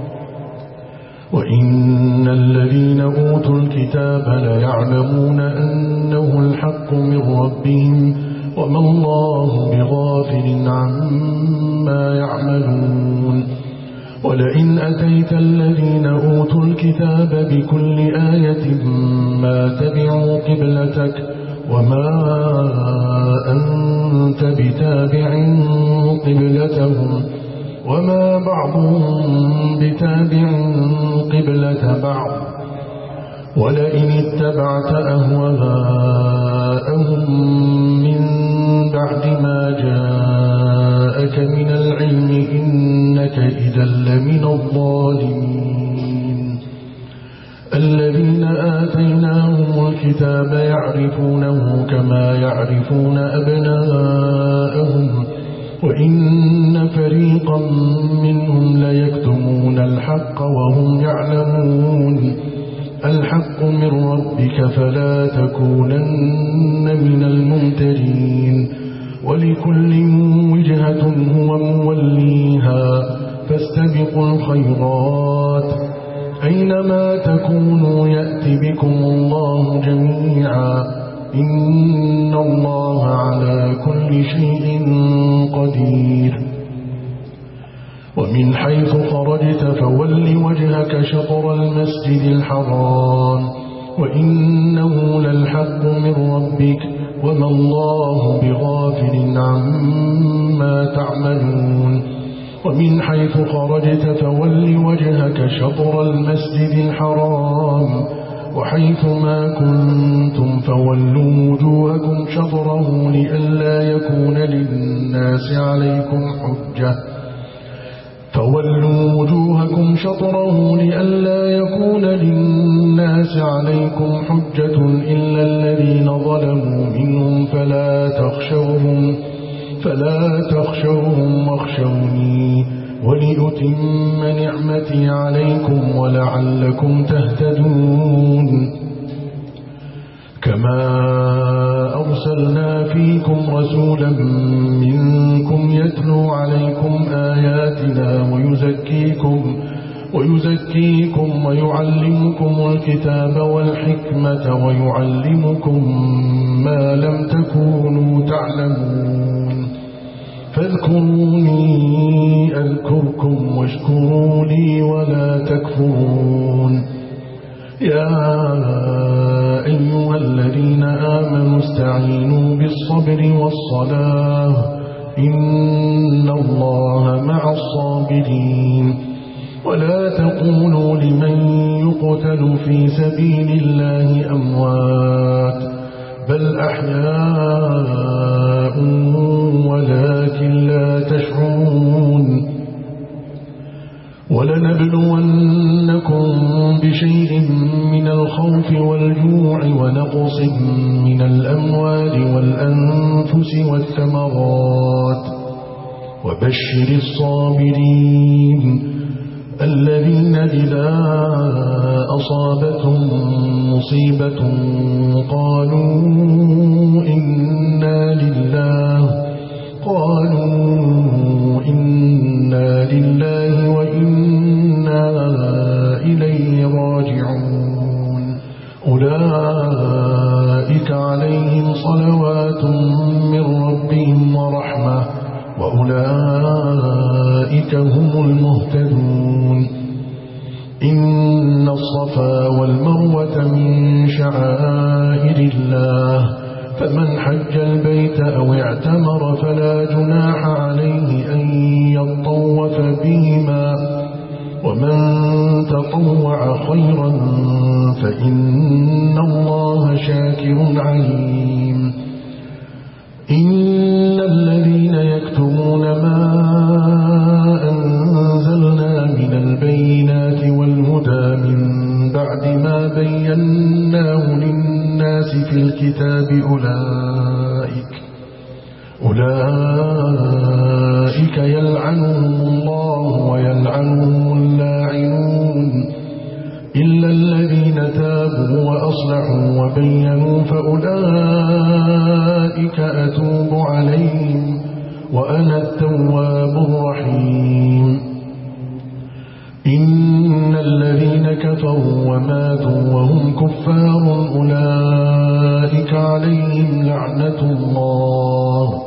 وإن الذين أوتوا الكتاب ليعلمون أنه الحق من ربهم وما الله بغافل عما يعملون ولئن أتيت الذين أوتوا الكتاب بكل آية ما تبعوا قبلتك وما أنت بتابع قبلتهم وما بعضهم بتابع قبلة بعض ولئن اتبعت أهواءهم من بعد ما جاءك من العلم إنك إذا لمن الظالمين الذين آتيناهم الكتاب يعرفونه كما يعرفون أبناءهم وإن فريقا منهم ليكتمون الحق وهم يعلمون الحق من ربك فلا تكونن من الممترين ولكل وجهة هو موليها فاستبقوا الخيرات أينما تكونوا يأتي بكم الله جميعا إن الله على كل شيء قدير ومن حيث خرجت فول وجهك شطر المسجد الحرام وحيث خرجت فول وجهك شطر المسجد الحرام وحيث ما كنتم فولوا وجوهكم شطره لئلا يكون للناس عليكم حجة فولوا وجوهكم شطره لئلا يكون للناس عليكم حجة إلا الذين ظلموا منهم فلا تخشوهم فلا تخشوهم واخشوني ولأتم نعمتي عليكم ولعلكم تهتدون كما أرسلنا فيكم رسولا منكم يتلو عليكم آياتنا ويزكيكم ويزكيكم ويعلمكم الكتاب والحكمة ويعلمكم ما لم تكونوا تعلمون فاذكروني أذكركم واشكروا لي ولا تكفرون يا أيها الذين آمنوا استعينوا بالصبر والصلاة إن الله مع الصابرين ولا تقولوا لمن يقتل في سبيل الله أموات بل أحياء ولكن لا تشعرون ولنبلونكم بشيء من الخوف والجوع ونقص من الأموال والأنفس والثمرات وبشر الصابرين الذين إذا أصابتهم مصيبة قالوا إنا لله قالوا إنا لله وإنا إليه راجعون أولئك عليهم صلوات من ربهم ورحمة وأولئك هم المهتدون إن الصفا والمروة من شعائر الله فمن حج البيت أو اعتمر فلا جناح عليه أن يطوف بهما ومن تطوع خيرا فإن الله شاكر عليم إن الذين يكتمون ما أنزلنا من البينات والهدى من بعد ما بيناه للناس في الكتاب أولئك أولئك يلعنهم الله ويلعنهم اللاعنون إلا الذين تابوا وأصلحوا وبينوا فأولئك أتوب عليهم وأنا التواب الرحيم إن الذين كفروا وماتوا وهم كفار أولئك عليهم لعنة الله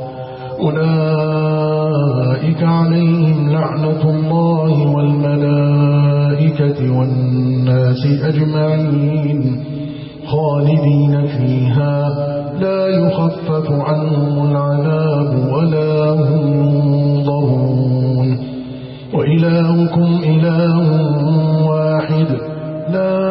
أولئك عليهم لعنة الله والملائكة والناس أجمعين خالدين فيها لا يخفف عنهم العذاب ولا هم ينظرون وإلهكم إله واحد لا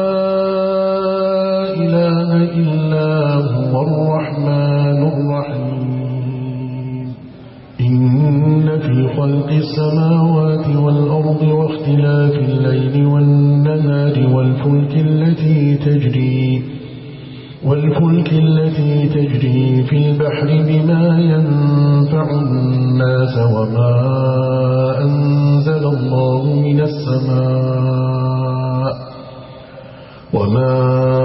إله إلا هو الرحمن الرحيم إن في خلق السماوات والأرض واختلاف الليل والنهار والفلك التي تجري والفلك التي تجري في البحر بما ينفع الناس وما أنزل الله من السماء وما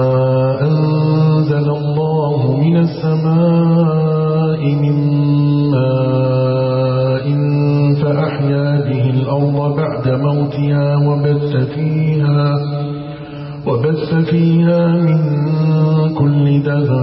أنزل الله من السماء من ماء فأحيا به الأرض بعد موتها وبث فيها وبث فيها من كل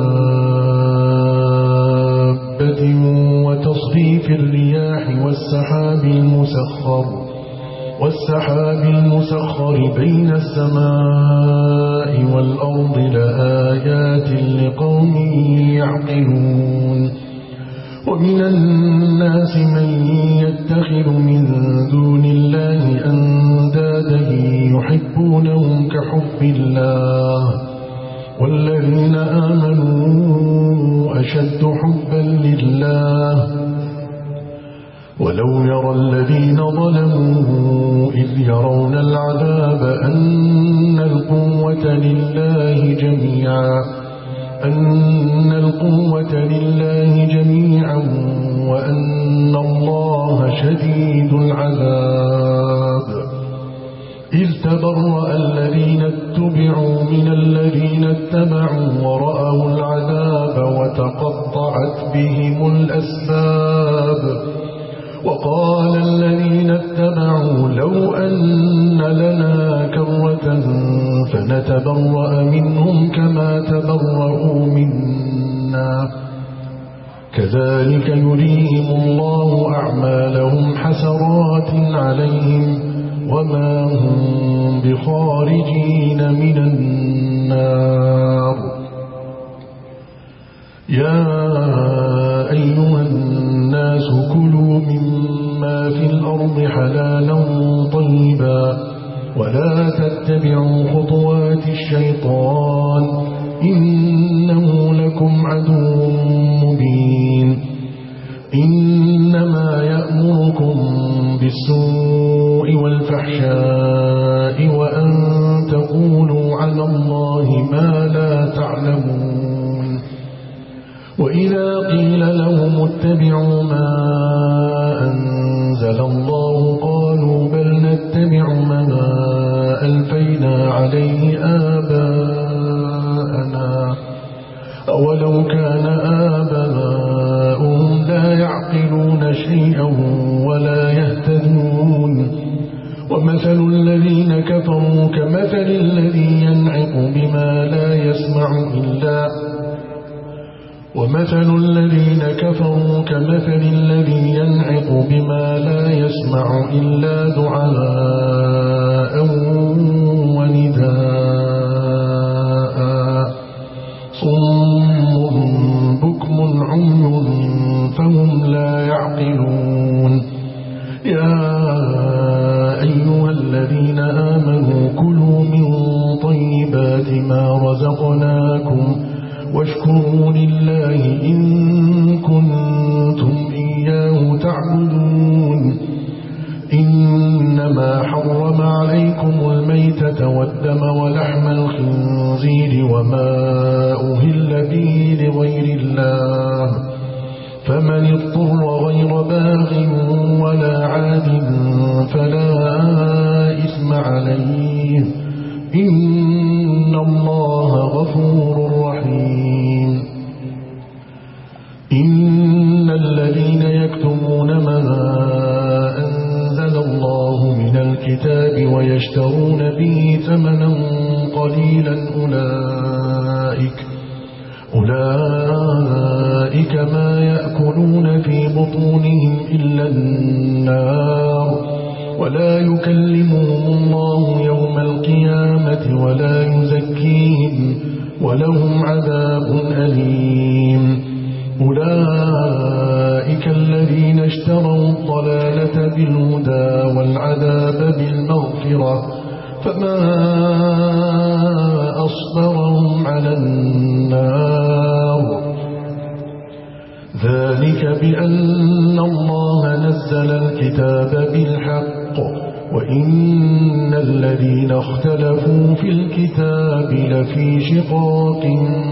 دابة وتصريف الرياح والسحاب المسخر والسحاب المسخر بين السماء والأرض لآيات لقوم يعقلون ومن الناس من يتخذ من دون الله أندادا يحبونهم كحب الله والذين آمنوا أشد حبا لله ولو يرى الذين ظلموا إذ يرون العذاب أن القوة لله جميعا أن القوة لله جميعا وأن الله شديد العذاب إذ تبرأ الذين اتبعوا من الذين اتبعوا ورأوا العذاب وتقطعت بهم الأسباب وقال الذين اتبعوا لو أن لنا كرة فنتبرأ منهم كما تبرأوا منا كذلك يريهم الله أعمالهم حسرات عليهم وما هم بخارجين من النار يا أيها الناس كلوا مما في الأرض حلالا طيبا ولا تتبعوا خطوات الشيطان إنه لكم عدو مبين إنما يأمركم بالسوء والفحشاء وأن تقولوا على الله ما لا تعلمون وإذا قيل لهم اتبعوا ما أنزل الله قالوا بل نتبع ما ألفينا عليه آباءنا أولو كان آباؤهم لا يعقلون شيئا ولا يهتدون ومثل الذين كفروا كمثل الذي ينعق بما لا يسمع إلا ومثل الذين كفروا كمثل الذي ينعق بما لا يسمع إلا دعاء ونداء صم بكم عمي فهم لا يعقلون يا أيها الذين آمنوا كلوا من طيبات ما رزقناكم واشكروا لله إن كنتم إياه تعبدون إنما حرم عليكم الميتة والدم ولحم الخنزير وما أهل به لغير الله فمن اضطر غير باغ ولا عاد فلا إثم عليه إن الله غفور رحيم إن الذين يكتمون ما أنزل الله من الكتاب ويشترون به ثمنا قليلا أولئك أولئك ما يأكلون في بطونهم إلا النار ولا يكلمهم الله يوم القيامة ولا يزكيهم ولهم عذاب أليم أولئك الذين اشتروا الضلالة بالهدى والعذاب بالمغفرة فما أصبرهم على النار ذلك بأن الله نزل الكتاب بالحق وإن الذين اختلفوا في الكتاب لفي شقاق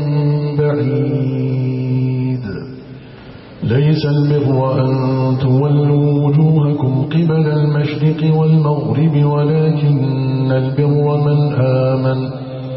بعيد ليس البر أن تولوا وجوهكم قبل المشرق والمغرب ولكن البر من آمن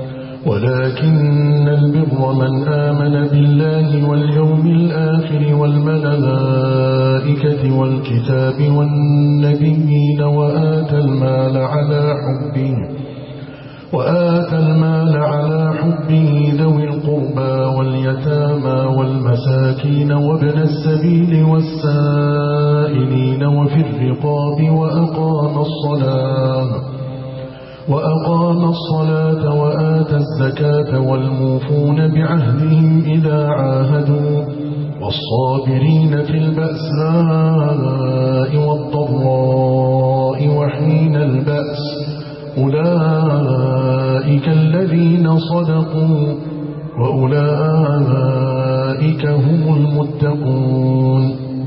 ولكن البر من آمن بالله واليوم الآخر والملائكة والكتاب والنبيين وآتى المال على حبه وآتى المال على حبه ذوي القربى واليتامى والمساكين وابن السبيل والسائلين وفي الرقاب وأقام الصلاة وأقام الصلاة وآتى الزكاة والموفون بعهدهم إذا عاهدوا والصابرين في البأساء والضراء وحين البأس أولئك الذين صدقوا وأولئك هم المتقون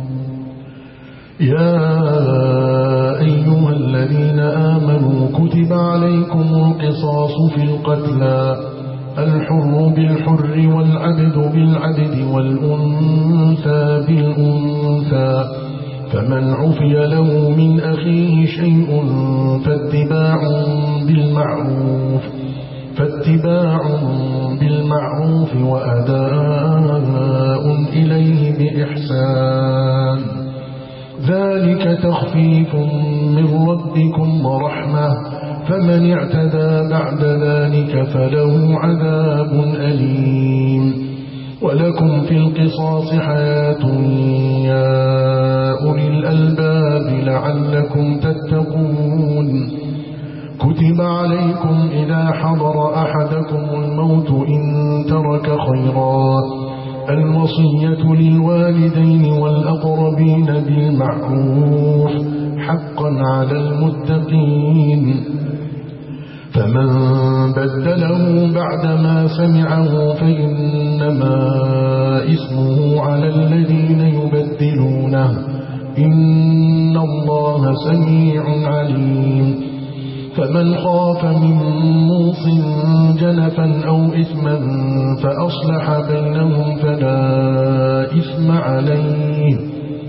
يا أيها الذين آمنوا كتب عليكم القصاص في القتلى الحر بالحر والعبد بالعبد والأنثى بالأنثى فمن عفي له من أخيه شيء فاتباع بالمعروف فاتباع بالمعروف وأداء إليه بإحسان ذلك تخفيف من ربكم ورحمة فمن اعتدى بعد ذلك فله عذاب أليم ولكم في القصاص حياة يا أولي الألباب لعلكم تتقون كتب عليكم إذا حضر أحدكم الموت إن ترك خيرا الوصية للوالدين والأقربين بالمعروف حقا على المتقين فمن بدله بعدما سمعه فإنما إثمه على الذين يبدلونه إن الله سميع عليم فمن خاف من موص جنفا أو إثما فأصلح بينهم فلا إثم عليه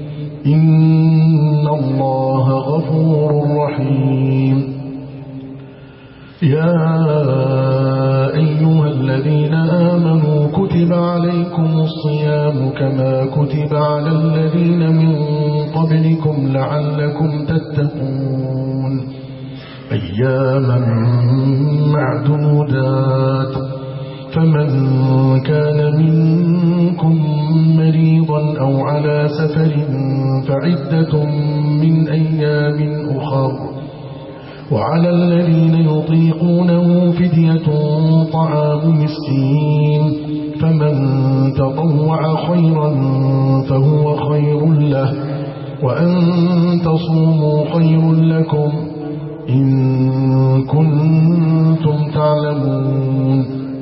إن الله غفور رحيم يا أيها الذين آمنوا كتب عليكم الصيام كما كتب على الذين من قبلكم لعلكم تتقون أياما معدودات فمن كان منكم مريضا أو على سفر فعدة من أيام أخر وعلى الذين يطيقونه فدية طعام مسكين فمن تطوع خيرا فهو خير له وأن تصوموا خير لكم إن كنتم تعلمون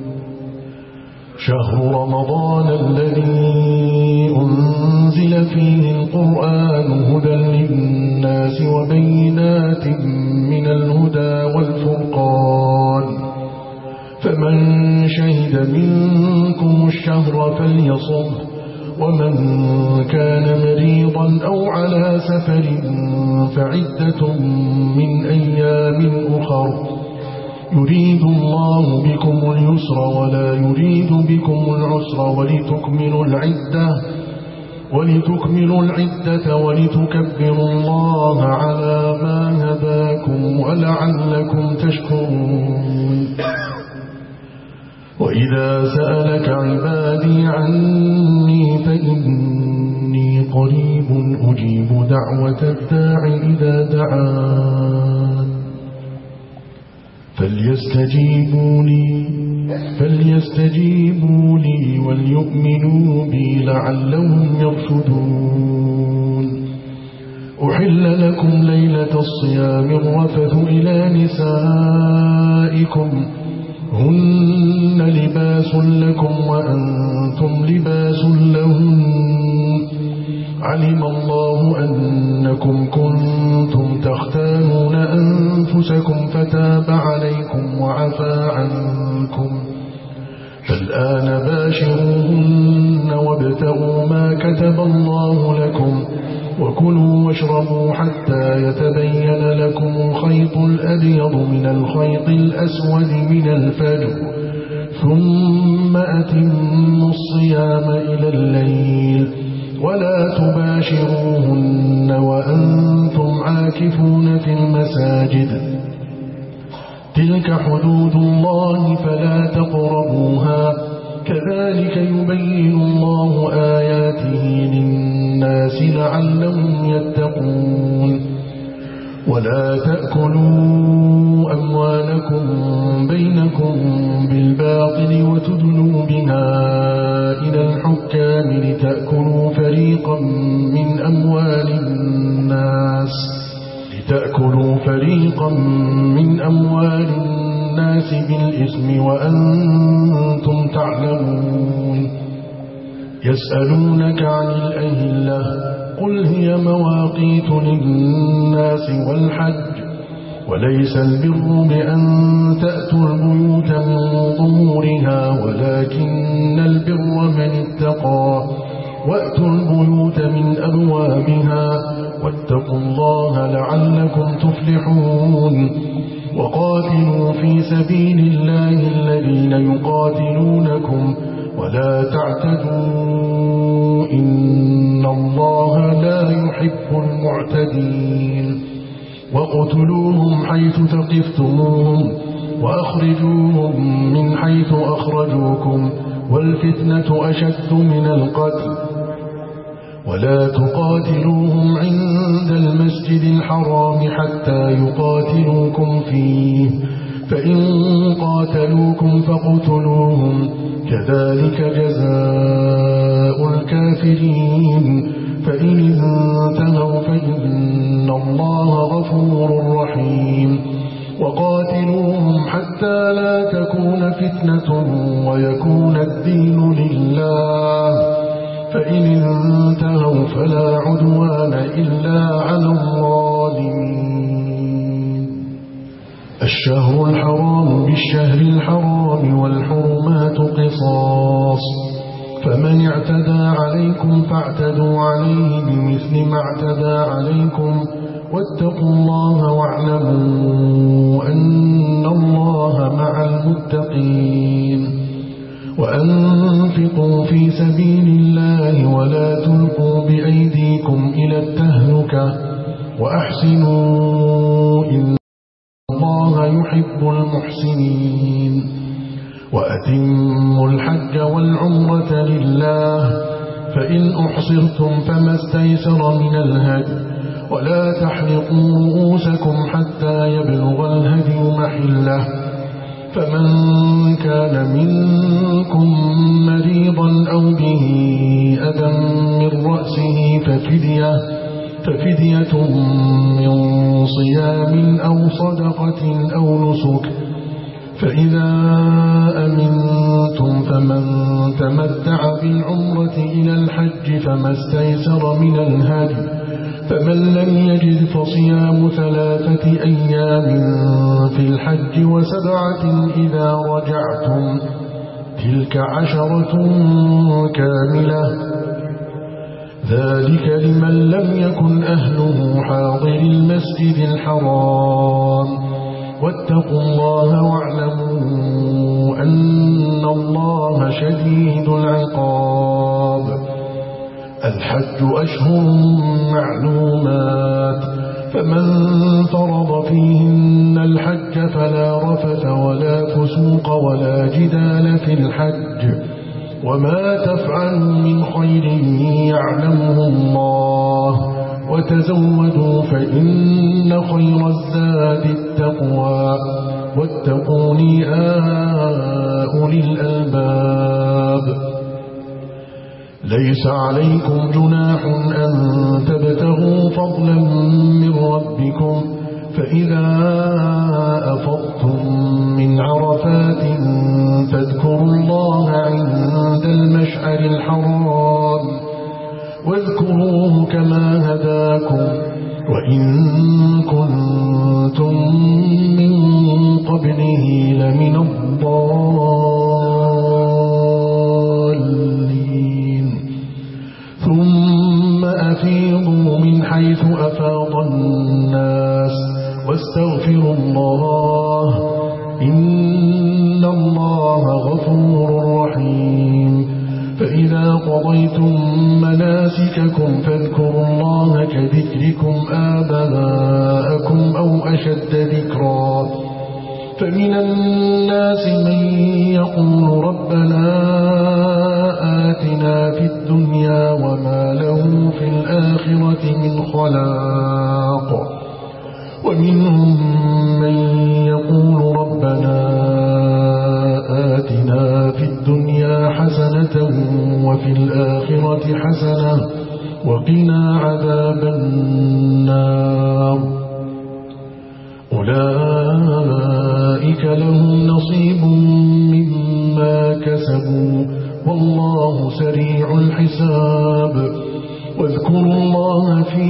شهر رمضان الذي أنزل فيه القرآن هدى للناس وبينات من الهدى والفرقان فمن شهد منكم الشهر فليصم ومن كان مريضا أو على سفر فعدة من أيام أخر يريد الله بكم اليسر ولا يريد بكم العسر ولتكملوا العدة ولتكملوا العدة ولتكبروا الله على ما هداكم ولعلكم تشكرون وإذا سألك عبادي عني فإني قريب أجيب دعوة الداع إذا دعان فليستجيبوا لي فليستجيبوا لي وليؤمنوا بي لعلهم يرشدون أحل لكم ليلة الصيام الرفث إلى نسائكم هن لباس لكم وأنتم لباس لهن علم الله أنكم كنتم تختانون أنفسكم فتاب عليكم وعفى عنكم فالآن باشروهن وابتغوا ما كتب الله لكم وكلوا واشربوا حتى يتبين لكم الخيط الأبيض من الخيط الأسود من الفجر ثم أتموا الصيام إلى الليل ولا تباشروهن وأنتم عاكفون في المساجد تلك حدود الله فلا تقربوها كذلك يبين الله آياته للناس لعلهم يتقون ولا تأكلوا أموالكم بينكم بالباطل وتدلوا بها إلى الحكم الحكام لتأكلوا فريقا من أموال الناس لتأكلوا فريقا من أموال الناس بالإثم وأنتم تعلمون يسألونك عن الأهلة قل هي مواقيت للناس والحج وليس البر بأن تأتوا البيوت من ظهورها ولكن البر من اتقى وأتوا البيوت من أبوابها واتقوا الله لعلكم تفلحون وقاتلوا في سبيل الله الذين يقاتلونكم ولا تعتدوا إن الله لا يحب المعتدين وقتلوهم حيث ثقفتموهم وأخرجوهم من حيث أخرجوكم والفتنة أشد من القتل ولا تقاتلوهم عند المسجد الحرام حتى يقاتلوكم فيه فإن قاتلوكم فاقتلوهم كذلك جزاء الكافرين فإن انتهوا فإن الله غفور رحيم وقاتلوهم حتى لا تكون فتنة ويكون الدين لله فإن انتهوا فلا عدوان إلا على الظالمين الشهر الحرام بالشهر الحرام والحرمات قصاص فمن اعتدى عليكم فاعتدوا عليه بمثل ما اعتدى عليكم واتقوا الله واعلموا أن الله مع المتقين وأنفقوا في سبيل الله ولا تلقوا بأيديكم إلى التهلكة وأحسنوا إن الله يحب المحسنين وأتموا الحج والعمرة لله فإن أحصرتم فما استيسر من الهدي ولا تحلقوا رؤوسكم حتى يبلغ الهدي محله فمن كان منكم مريضا أو به أذى من رأسه ففدية ففدية من صيام أو صدقة أو نسك فإذا أمنتم فمن تمتع بالعمرة إلى الحج فما استيسر من الهدي فمن لم يجد فصيام ثلاثة أيام في الحج وسبعة إذا رجعتم تلك عشرة كاملة ذلك لمن لم يكن أهله حاضر المسجد الحرام واتقوا الله واعلموا أن الله شديد العقاب الحج أشهر معلومات فمن فرض فيهن الحج فلا رفث ولا فسوق ولا جدال في الحج وما تفعلوا من خير يعلمه الله وتزودوا فإن خير الزاد التقوى واتقوني أولي الألباب ليس عليكم جناح أن تبتغوا فضلا من ربكم فإذا أفضتم من عرفات فاذكروا الله عند المشعر الحرام واذكروه كما هداكم وإن كنتم من قبله لمن الضالين ثم أفيضوا من حيث أفاض الناس واستغفروا الله إن الله غفور رحيم فإذا قضيتم مناسككم فاذكروا الله كذكركم آباءكم أو أشد ذكرا فمن الناس من يقول ربنا آتنا في الدنيا وما له في الآخرة من خلاق ومنهم من يقول ربنا آتنا في الدنيا الدنيا حسنة وفي الآخرة حسنة وقنا عذاب النار أولئك لهم نصيب مما كسبوا والله سريع الحساب واذكروا الله في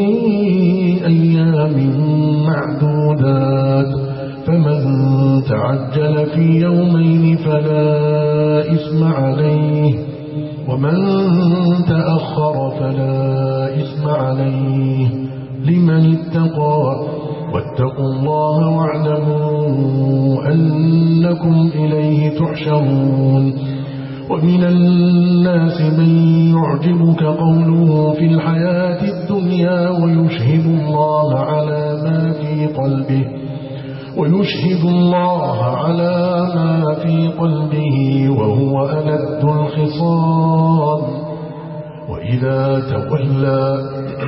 أيام معدودات فمن تعجل في يومين فلا إثم عليه ومن تأخر فلا إثم عليه لمن اتقى واتقوا الله واعلموا أنكم إليه تحشرون ومن الناس من يعجبك قوله في الحياة الدنيا ويشهد الله على ما في قلبه ويشهد الله على ما في قلبه وهو ألد الخصام وإذا تولى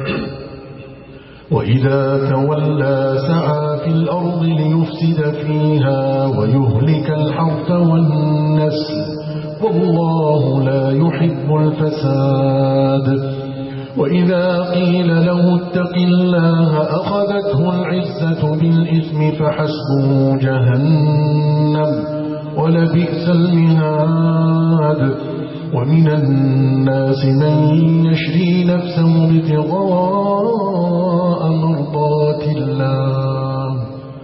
وإذا تولى سعى في الأرض ليفسد فيها ويهلك الحرث والنسل والله لا يحب الفساد وإذا قيل له اتق الله أخذته العزة بالإثم فحسبه جهنم ولبئس المهاد ومن الناس من يشري نفسه ابتغاء مرضات الله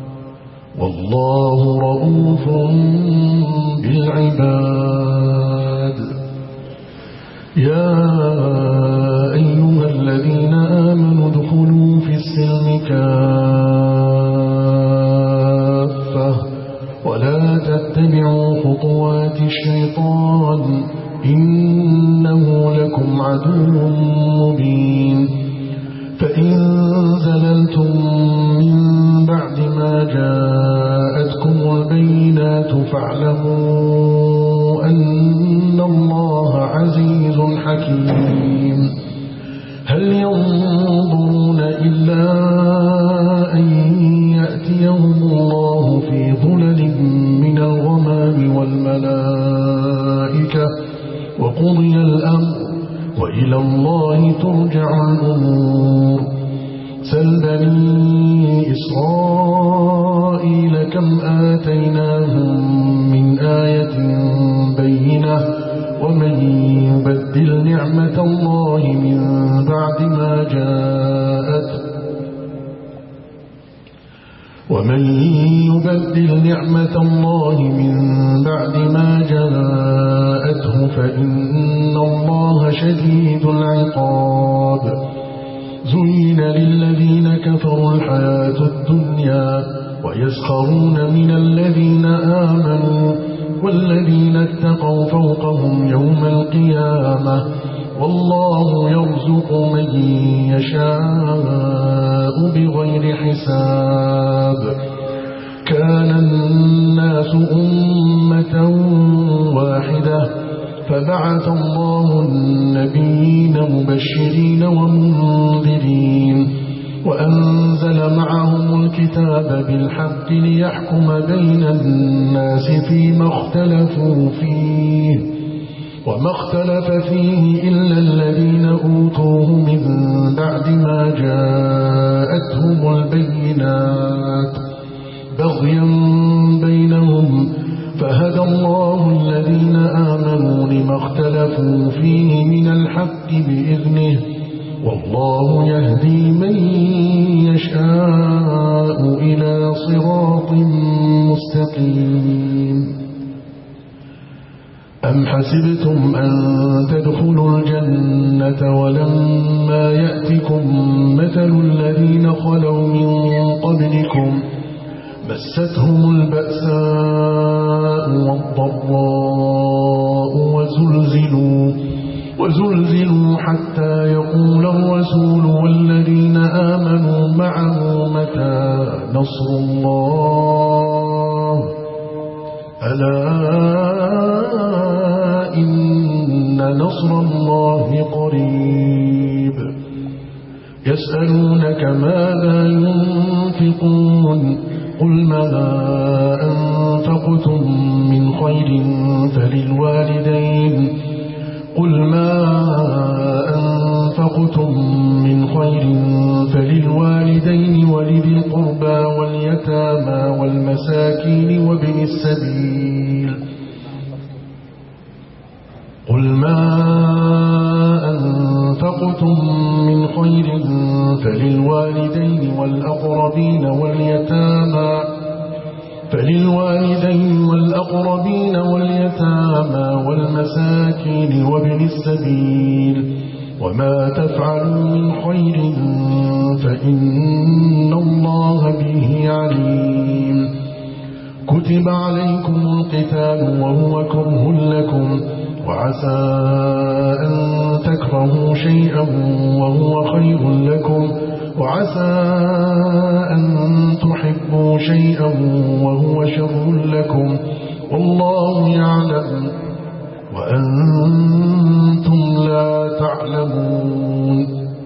والله رؤوف بالعباد يا أيها الذين آمنوا ادخلوا في السلم كافة ولا تتبعوا خطوات الشيطان إنه لكم عدو مبين فإن زللتم من بعد ما جاءتكم البينات فاعلموا أن الله عزيز حكيم هل ينظرون إلا أن يأتيهم الله في ظلل من الغمام والملائكة وقضي الأمر وإلى الله ترجع الأمور سل بني إسرائيل كم آتيناهم من آية بينة ومن يبدل نعمة الله من بعد ما جاءته ومن يبدل نعمة الله من بعد ما جاءته فإن الله شديد العقاب زين للذين كفروا الحياة الدنيا ويسخرون من الذين آمنوا والذين اتقوا فوقهم يوم القيامة والله يرزق من يشاء بغير حساب كان الناس أمة واحدة فبعث الله النبيين مبشرين ومنذرين وأنزل معهم الكتاب بالحق ليحكم بين الناس فيما اختلفوا فيه وما اختلف فيه إلا الذين أوتوه من بعد ما جاءتهم البينات بغيا بينهم فهدى الله الذين آمنوا لما اختلفوا فيه من الحق بإذنه والله يهدي من يشاء إلى صراط مستقيم أم حسبتم أن تدخلوا الجنة ولما يأتكم مثل الذين خلوا من قبلكم مستهم البأساء والضراء وزلزلوا وزلزلوا حتى يقول الرسول والذين آمنوا معه متى نصر الله ألا إن نصر الله قريب يسألونك ماذا ينفقون قل ما أنفقتم من خير فللوالدين قل ما أنفقتم من خير فللوالدين ولذي القربى واليتامى والمساكين وابن السبيل قل ما أنفقتم من خير فللوالدين والأقربين واليتامى فللوالدين والأقربين واليتامى والمساكين وابن السبيل وما تفعلوا من خير فإن الله به عليم كتب عليكم القتال وهو كره لكم وعسى أن تكرهوا شيئا وهو خير لكم وعسى أن تحبوا شيئا وهو شر لكم والله يعلم وأنتم لا تعلمون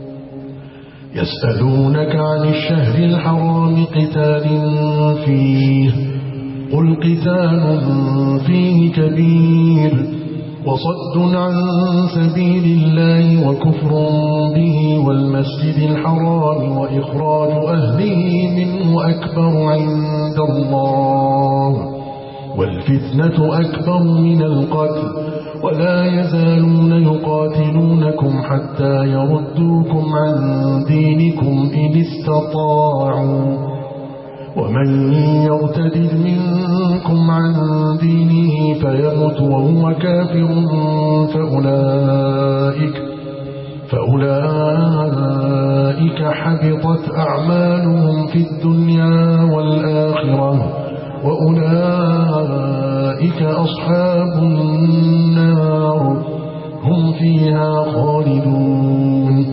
يسألونك عن الشهر الحرام قتال فيه قل قتال فيه كبير وصد عن سبيل الله وكفر به والمسجد الحرام وإخراج أهله منه أكبر عند الله والفتنة أكبر من القتل ولا يزالون يقاتلونكم حتى يردوكم عن دينكم إن استطاعوا ومن يرتد منكم عن دينه فيمت وهو كافر فأولئك, فأولئك حبطت أعمالهم في الدنيا والآخرة وأولئك أصحاب النار هم فيها خالدون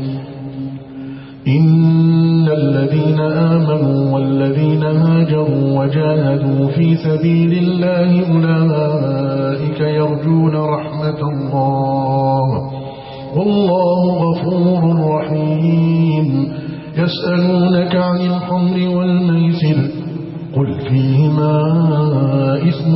إن الذين آمنوا والذين هاجروا وجاهدوا في سبيل الله أولئك يرجون رحمة الله والله غفور رحيم يسألونك عن الخمر والميسر قل فيهما إثم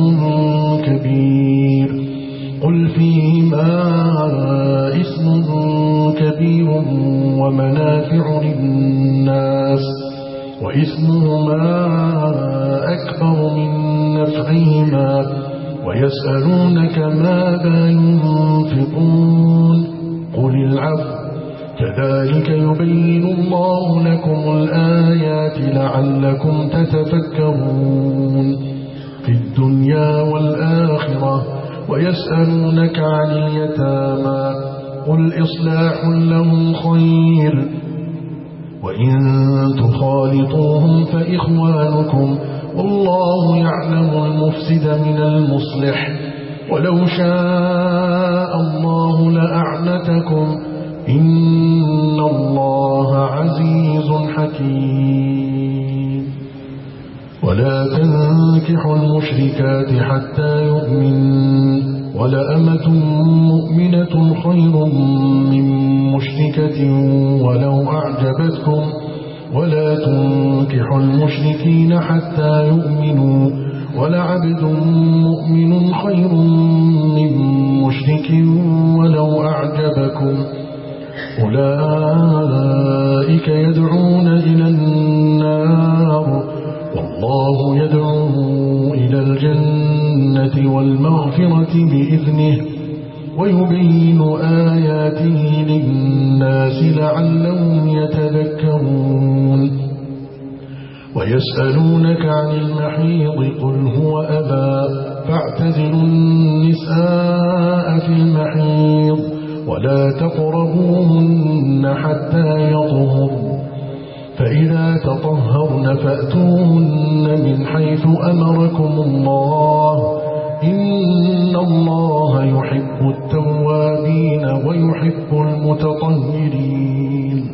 كبير قل فيهما إثم كبير ومنافع للناس وإثمهما أكبر من نفعهما ويسألونك ماذا ينفقون قل العفو كذلك يبين الله لكم الآيات لعلكم تتفكرون في الدنيا والآخرة ويسألونك عن اليتامى قل إصلاح لهم خير وإن تخالطوهم فإخوانكم والله يعلم المفسد من المصلح ولو شاء الله لأعنتكم إن الله عزيز حكيم ولا تنكحوا المشركات حتى يؤمنوا ولأمة مؤمنة خير من مشركة ولو أعجبتكم ولا تنكحوا المشركين حتى يؤمنوا ولعبد مؤمن خير من مشرك ولو أعجبكم أولئك يدعون إلى النار والله يدعو إلى الجنة والمغفرة بإذنه ويبين آياته للناس لعلهم يتذكرون ويسألونك عن المحيض قل هو أذى فاعتزلوا النساء في المحيض ولا تقربوهن حتى يطهرن فإذا تطهرن فأتوهن من حيث أمركم الله إن الله يحب التوابين ويحب المتطهرين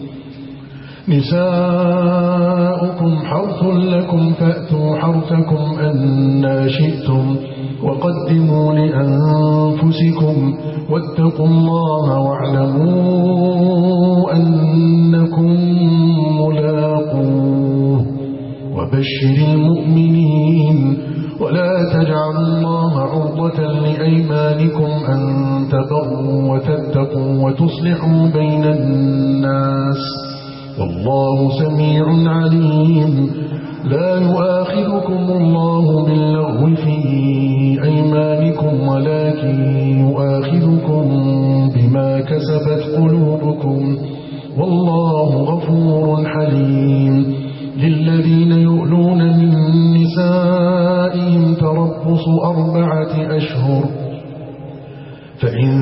نساؤكم حرث لكم فأتوا حرثكم أنى شئتم وقدموا لأنفسكم واتقوا الله واعلموا أنكم ملاقوه وبشر المؤمنين ولا تجعلوا الله عرضة لأيمانكم أن تبروا وتتقوا وتصلحوا بين الناس والله سميع عليم. لا يؤاخذكم الله باللغو في أيمانكم ولكن يؤاخذكم بما كسبت قلوبكم والله غفور حليم. للذين يؤلون من نسائهم تربص أربعة أشهر فإن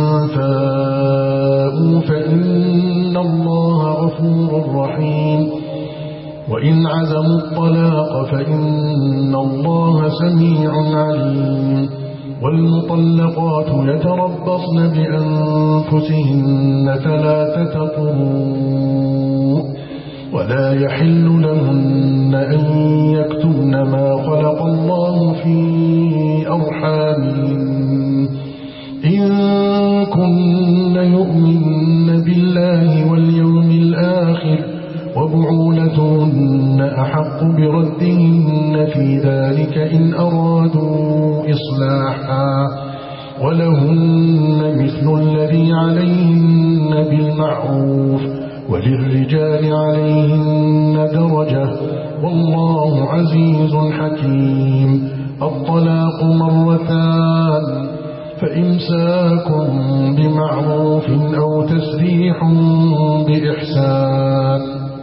فاءوا فإن الله غفور رحيم. وإن عزموا الطلاق فإن الله سميع عليم. والمطلقات يتربصن بأنفسهن ثلاثة قروء ولا يحل لهن أن يكتمن ما خلق الله في أرحامهن إن كن يؤمن بالله واليوم الآخر وبعولتهن أحق بردهن في ذلك إن أرادوا إصلاحا ولهن مثل الذي عليهن بالمعروف وللرجال عليهن درجة والله عزيز حكيم. الطلاق مرتان فإمساك بمعروف أو تسريح بإحسان.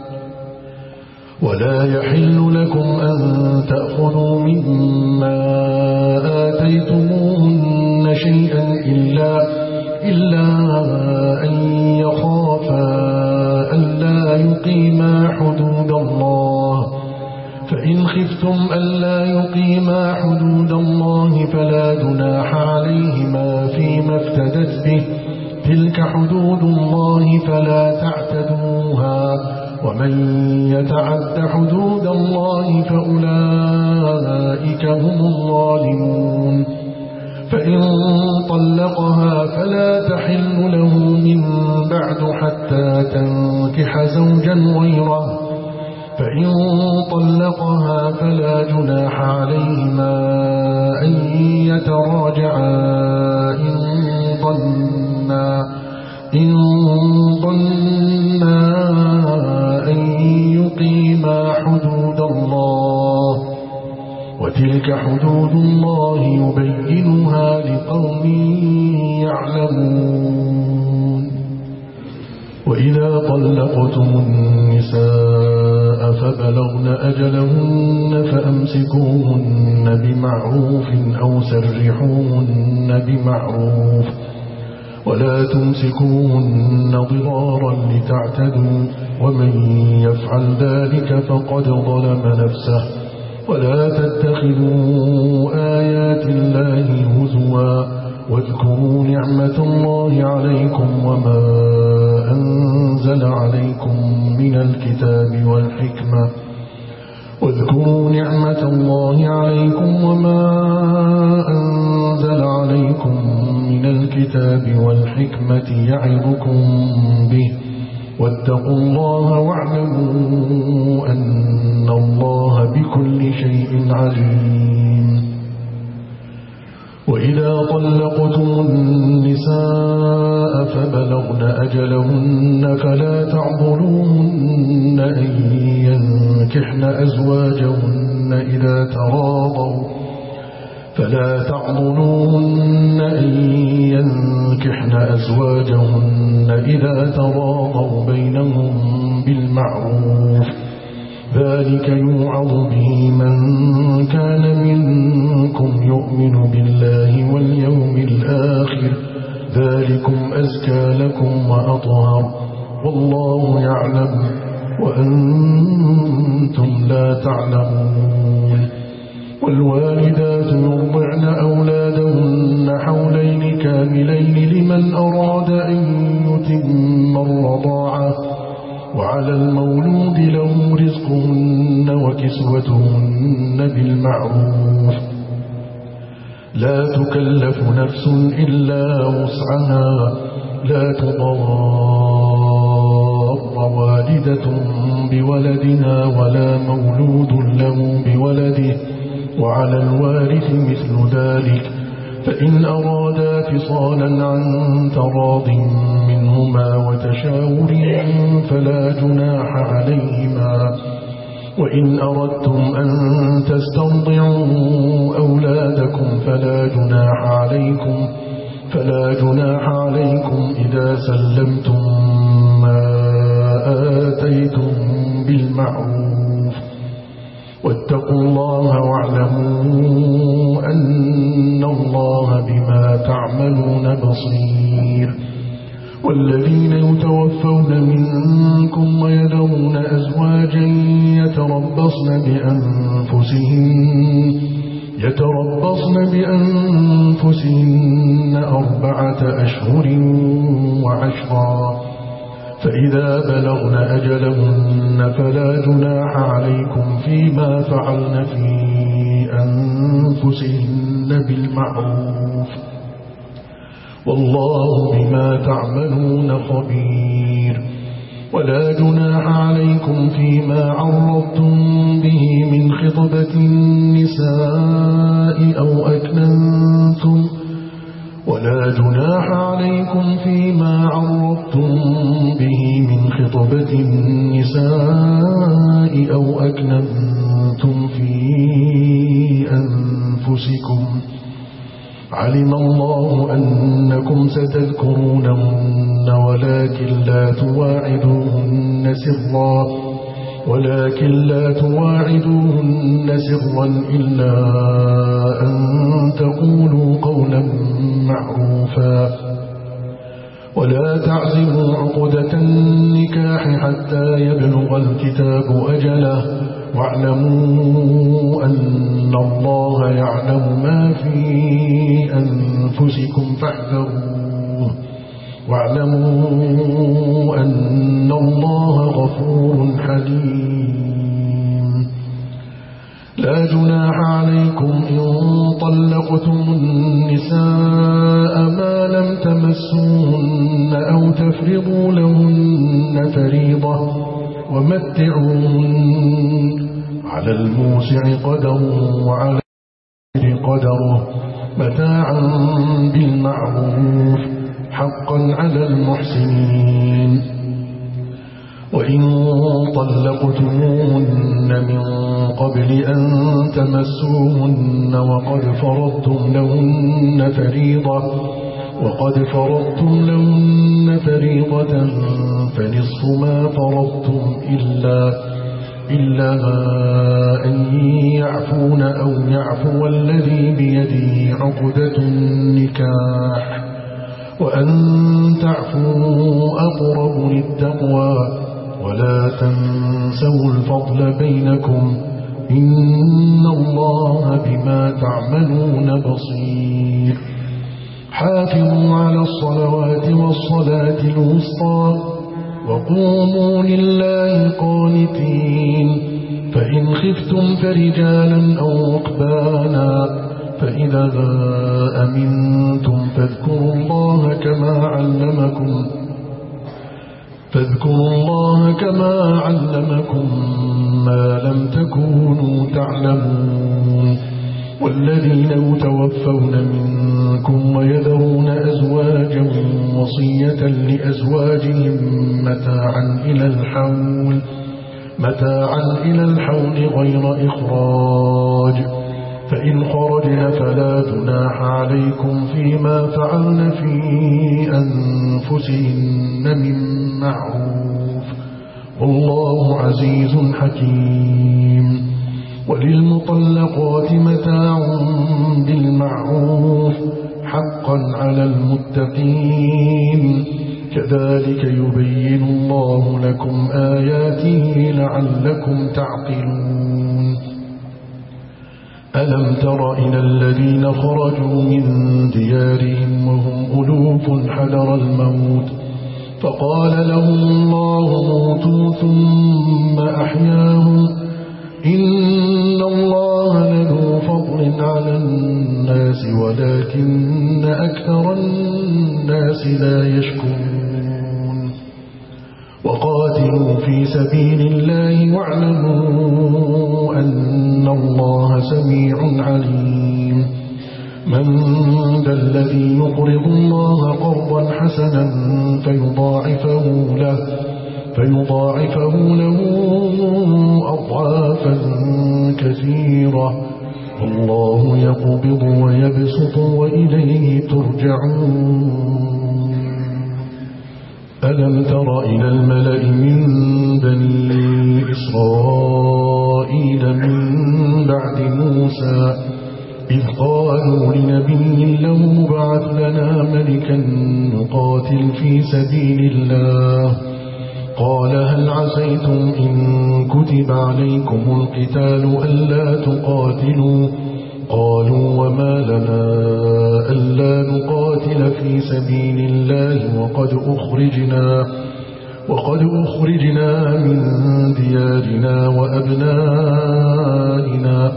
ولا يحل لكم أن تأخذوا مما آتيتموهن شيئا إلا, إلا أن يخافا ألا يقيما حدود الله فإن خفتم ألا يقيما حدود الله فلا جناح عليهما فيما افتدت به تلك حدود الله فلا تعتدوها ومن يتعد حدود الله فأولئك هم الظالمون. فإن طلقها فلا تحل له من بعد حتى تنكح زوجا غيره فإن طلقها فلا جناح عليهما أن يتراجعا إن ظنا إن ظنا أن يقيما حدود الله وتلك حدود الله يبينها لقوم يعلمون. وإذا طلقتم النساء فبلغن أجلهن فأمسكوهن بمعروف أو سرحوهن بمعروف ولا تمسكوهن ضرارا لتعتدوا ومن يفعل ذلك فقد ظلم نفسه. ولا تتخذوا آيات الله هزوا واذكروا نعمة الله عليكم وما أنزل عليكم من الكتاب والحكمة واذكروا نعمة الله عليكم وما أنزل عليكم من الكتاب والحكمة يعظكم به واتقوا الله واعلموا أن الله بكل شيء عليم. وإذا طلقتم النساء فبلغن أجلهن فلا تعضلوهن أن ينكحن أزواجهن إذا تراضوا فلا تعضلوهن أن ينكحن أزواجهن إذا تراضوا بينهم بالمعروف ذلك يوعظ به من كان منكم يؤمن بالله واليوم الآخر ذلكم أزكى لكم وأطهر والله يعلم وأنتم لا تعلمون. والوالدات يرضعن أولادهن حولين كاملين لمن أراد أن يتم الرضاعة وعلى المولود له رزقهن وكسوتهن بالمعروف لا تكلف نفس إلا وسعها لا تضار والدة بولدها ولا مولود له بولده وعلى الوارث مثل ذلك، فإن أرادا فصالا عن تراض منهما وتشاور فلا جناح عليهما. وإن أردتم أن تسترضعوا أولادكم فلا جناح عليكم فلا جناح عليكم إذا سلمتم ما آتيتم بالمعروف. واتقوا الله واعلموا أن الله بما تعملون بصير. والذين يتوفون منكم ويذرون أزواجا يتربصن بأنفسهن يتربصن بأنفسهن أربعة أشهر وعشرا، فإذا بلغن أجلهن فلا جناح عليكم فيما فعلن في أنفسهن بالمعروف، والله بما تعملون خبير. ولا جناح عليكم فيما عرضتم به من خطبة النساء أو أكننتم ولا جناح عليكم فيما عرضتم به من خطبة النساء أو أكننتم في أنفسكم. علم الله أنكم ستذكرونهن ولكن لا تواعدوهن سرا ولكن لا تواعدوهن سرا إلا أن تقولوا قولا معروفا. ولا تعزموا عقدة النكاح حتى يبلغ الكتاب أجله، واعلموا أن الله يعلم ما في أنفسكم فاحذروه، واعلموا أن الله غفور حليم. لا جناح عليكم إن طلقتم النساء ما لم تمسوهن أو تفرضوا لهن فريضة، ومتعوهن على الموسع قدره وعلى القدر قدره متاعا بالمعروف حقا على المحسنين. وإن طلقتموهن من قبل أن تمسوهن وقد فرضتم لهن فريضة وقد فرضتم لهن فريضة فنصف ما فرضتم إلا إلا أن يعفون أو يعفو الذي بيده عقدة النكاح، وأن تعفوا أقرب للتقوى، ولا تنسوا الفضل بينكم إن الله بما تعملون بصير. حافظوا على الصلوات والصلاة الوسطى وقوموا لله قانتين، فإن خفتم فرجالا أو ركبانا، فإذا أمنتم فاذكروا الله كما علمكم فاذكروا الله كما علمكم ما لم تكونوا تعلمون. والذين يتوفون منكم ويذرون أزواجا وصية لأزواجهم متاعا إلى الحول متاعا إلى الحول غير إخراج، فإن خرجن فلا جناح عليكم فيما فعلن في أنفسهن من معروف، والله عزيز حكيم. وللمطلقات متاع بالمعروف حقا على المتقين، كذلك يبين الله لكم آياته لعلكم تعقلون. ألم تر إلى الذين خرجوا من ديارهم وهم ألوف حذر الموت فقال لهم الله موتوا ثم أحياهم إن الله لذو فضل على الناس ولكن أكثر الناس لا يشكرون. وقاتلوا في سبيل الله واعلموا أن الله سميع عليم من ذا الذي يقرض الله قرضا حسنا فيضاعفه له فيضاعفه له أضعافا كثيرة الله يقبض ويبسط وإليه ترجعون ألم تر إلى الملأ من بني إسرائيل من بعد موسى إذ قالوا لنبي له ابعث لنا ملكا نقاتل في سبيل الله قال هل عسيتم إن كتب عليكم القتال ألا تقاتلوا قالوا وما لنا ألا نقاتل في سبيل الله وقد أخرجنا وقد أخرجنا من ديارنا وأبنائنا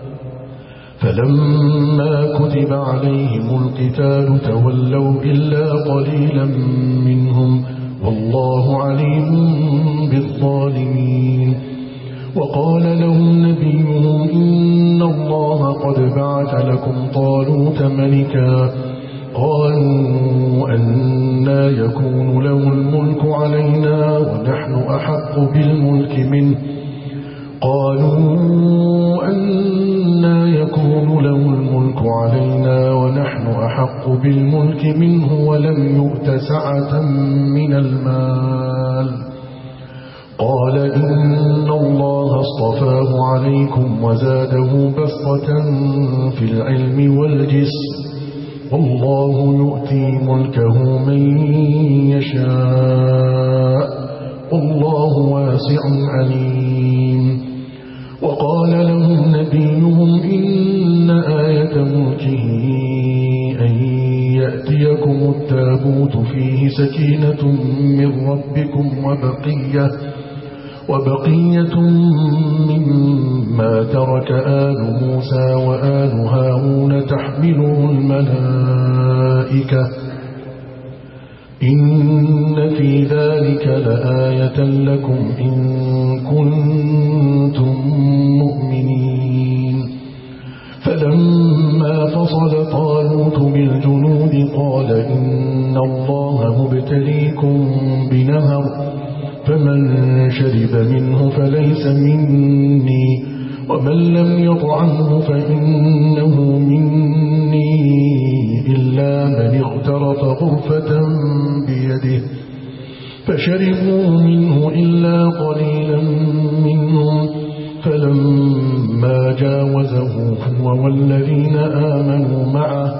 فلما كتب عليهم القتال تولوا إلا قليلا منهم والله عليم بالظالمين وقال لهم نبيهم إن الله قد بعث لكم طالوت ملكا قالوا أنى يكون له الملك علينا ونحن أحق بالملك منه قالوا أنى يكون له الملك علينا ونحن أحق بالملك منه ولم يؤت سعة من المال قال إن الله اصطفاه عليكم وزاده بسطة في العلم والجسم والله يؤتي ملكه من يشاء والله واسع عليم وقال لهم نبيهم إن آية ملكه أن يأتيكم التابوت فيه سكينة من ربكم وبقية وبقية مما ترك آل موسى وآل هارون تحمله الملائكة إن في ذلك لآية لكم إن كنتم مؤمنين فلما فصل طالوت بالجنود قال إن الله مبتليكم بنهر فمن شرب منه فليس مني ومن لم يطعمه فإنه مني إلا من اغترف غرفة بيده فشربوا منه إلا قليلا منهم فلما جاوزه هو والذين آمنوا معه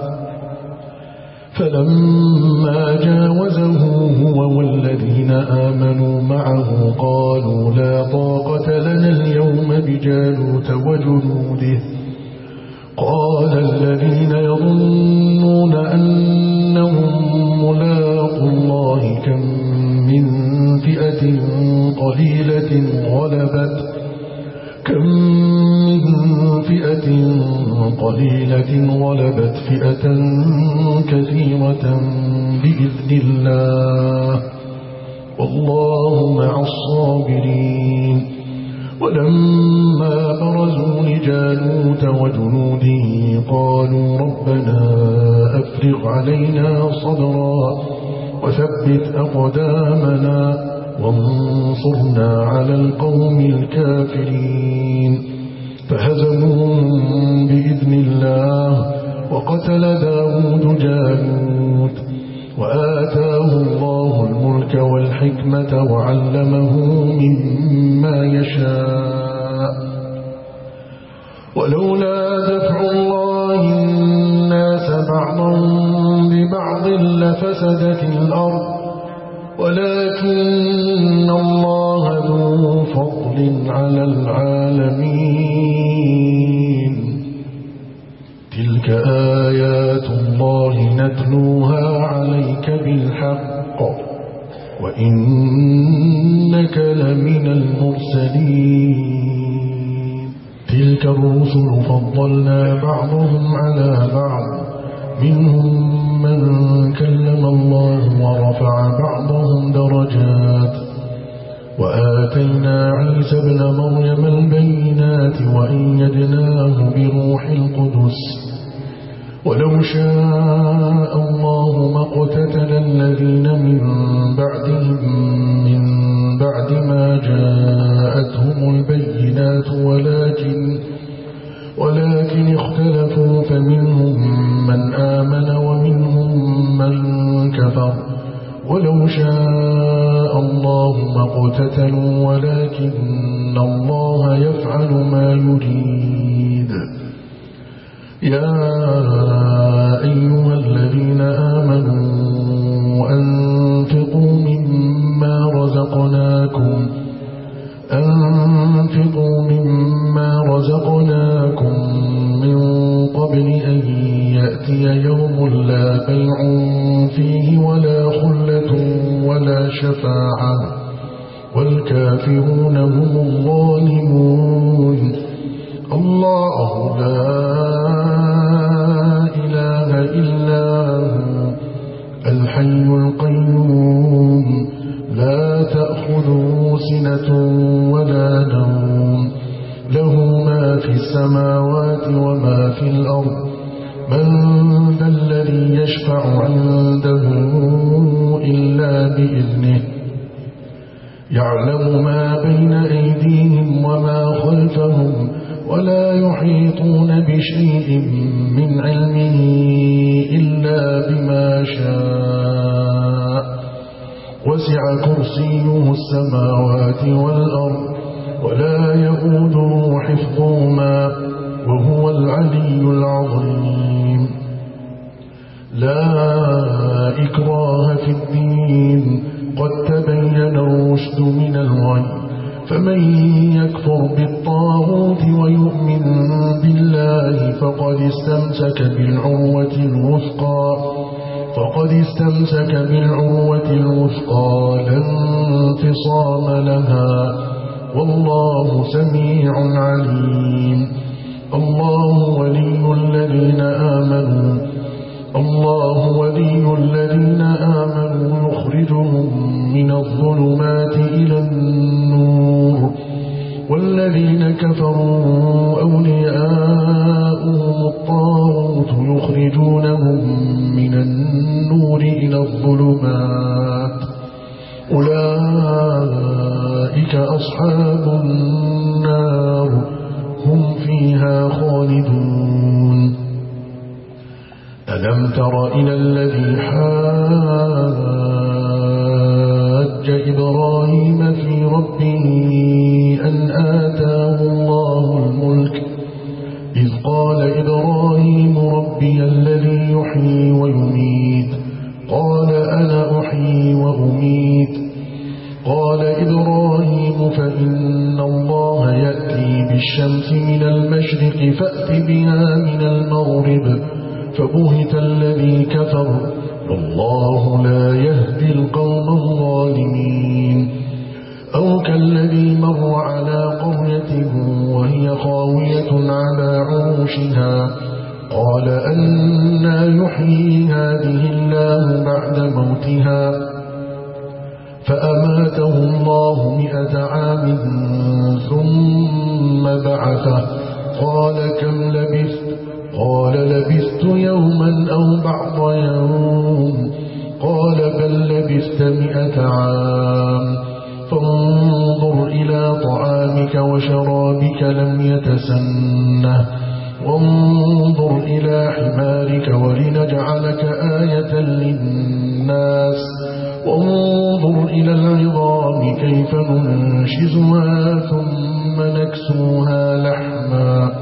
فلما جاوزه هو والذين آمنوا معه قالوا لا طاقة لنا اليوم بجالوت وجنوده قال الذين يظنون أنهم ملاقوا الله كم من فئة قليلة غلبت كم من فئة قليلة غلبت فئة كثيرة بإذن الله والله مع الصابرين ولما برزوا لجالوت وجنوده قالوا ربنا أفرغ علينا صبرا وثبت أقدامنا وانصرنا على القوم الكافرين فهزموهم بإذن الله وقتل داود جالوت وآتاه الله الملك والحكمة وعلمه مما يشاء ولولا دفع الله الناس بعضهم ببعض لفسدت الأرض ولكن الله ذو فضل على العالمين تلك آيات الله نتلوها عليك بالحق وإنك لمن المرسلين تلك الرسل فضلنا بعضهم على بعض منهم من كلم الله ورفع بعضهم درجات وآتينا عيسى ابن مريم البينات وأيدناه ولو شاء الله ما اقتتل الذين من بعدهم من بعد ما جاءتهم البينات ولكن ولكن اختلفوا فمنهم من آمن ومنهم من كفر ولو شاء الله ما اقتتلوا ولكن الله يفعل ما يريد. يا أيها الذين آمنوا أنفقوا مما رزقناكم أنفقوا مما رزقناكم من قبل أن يأتي يوم لا بيع فيه ولا خلة ولا شفاعة والكافرون هم الظالمون. الله لا إله إلا هو الحي القيوم لا تأخذه سنة ولا نوم له ما في السماوات وما في الأرض من ذا الذي يشفع عنده إلا بإذنه يعلم ما بين أيديهم وما خلفهم ولا يحيطون بشيء من علمه إلا بما شاء وسع كرسيه السماوات والأرض ولا يؤوده حفظهما وهو العلي العظيم. لا إكراه في الدين قد تبين الرشد من الغي فمن يكفر بالطاغوت ويؤمن بالله فقد استمسك بالعروة الوثقى فقد استمسك بالعروة الوثقى لا انفصام لها والله سميع عليم. الله ولي الذين آمنوا الله ولي الذين آمنوا يخرجهم من الظلمات إلى النور والذين كفروا أولياؤهم الطاغوت يخرجونهم من النور إلى الظلمات أولئك أصحاب النار هم فيها خالدون. ألم تر إلى الذي حاج إبراهيم في ربه أن آتاه الله الملك إذ قال إبراهيم ربي الذي يحيي ويميت قال أنا أحيي وأميت قال إبراهيم فإن الله يأتي بالشمس من المشرق فأت بها من المغرب فبهت الذي كفر والله لا يهدي القوم الظالمين. أو كالذي مر على قرية وهي خاوية على عروشها قال أنى يحيي هذه الله بعد موتها فأماته الله مئة عام ثم بعثه قال كم لبثت قال لبثت يوما أو بعض يوم قال بل لبثت مئة عام فانظر إلى طعامك وشرابك لم يتسنه وانظر إلى حمارك ولنجعلك آية للناس وانظر إلى العظام كيف ننشزها ثم نكسوها لحما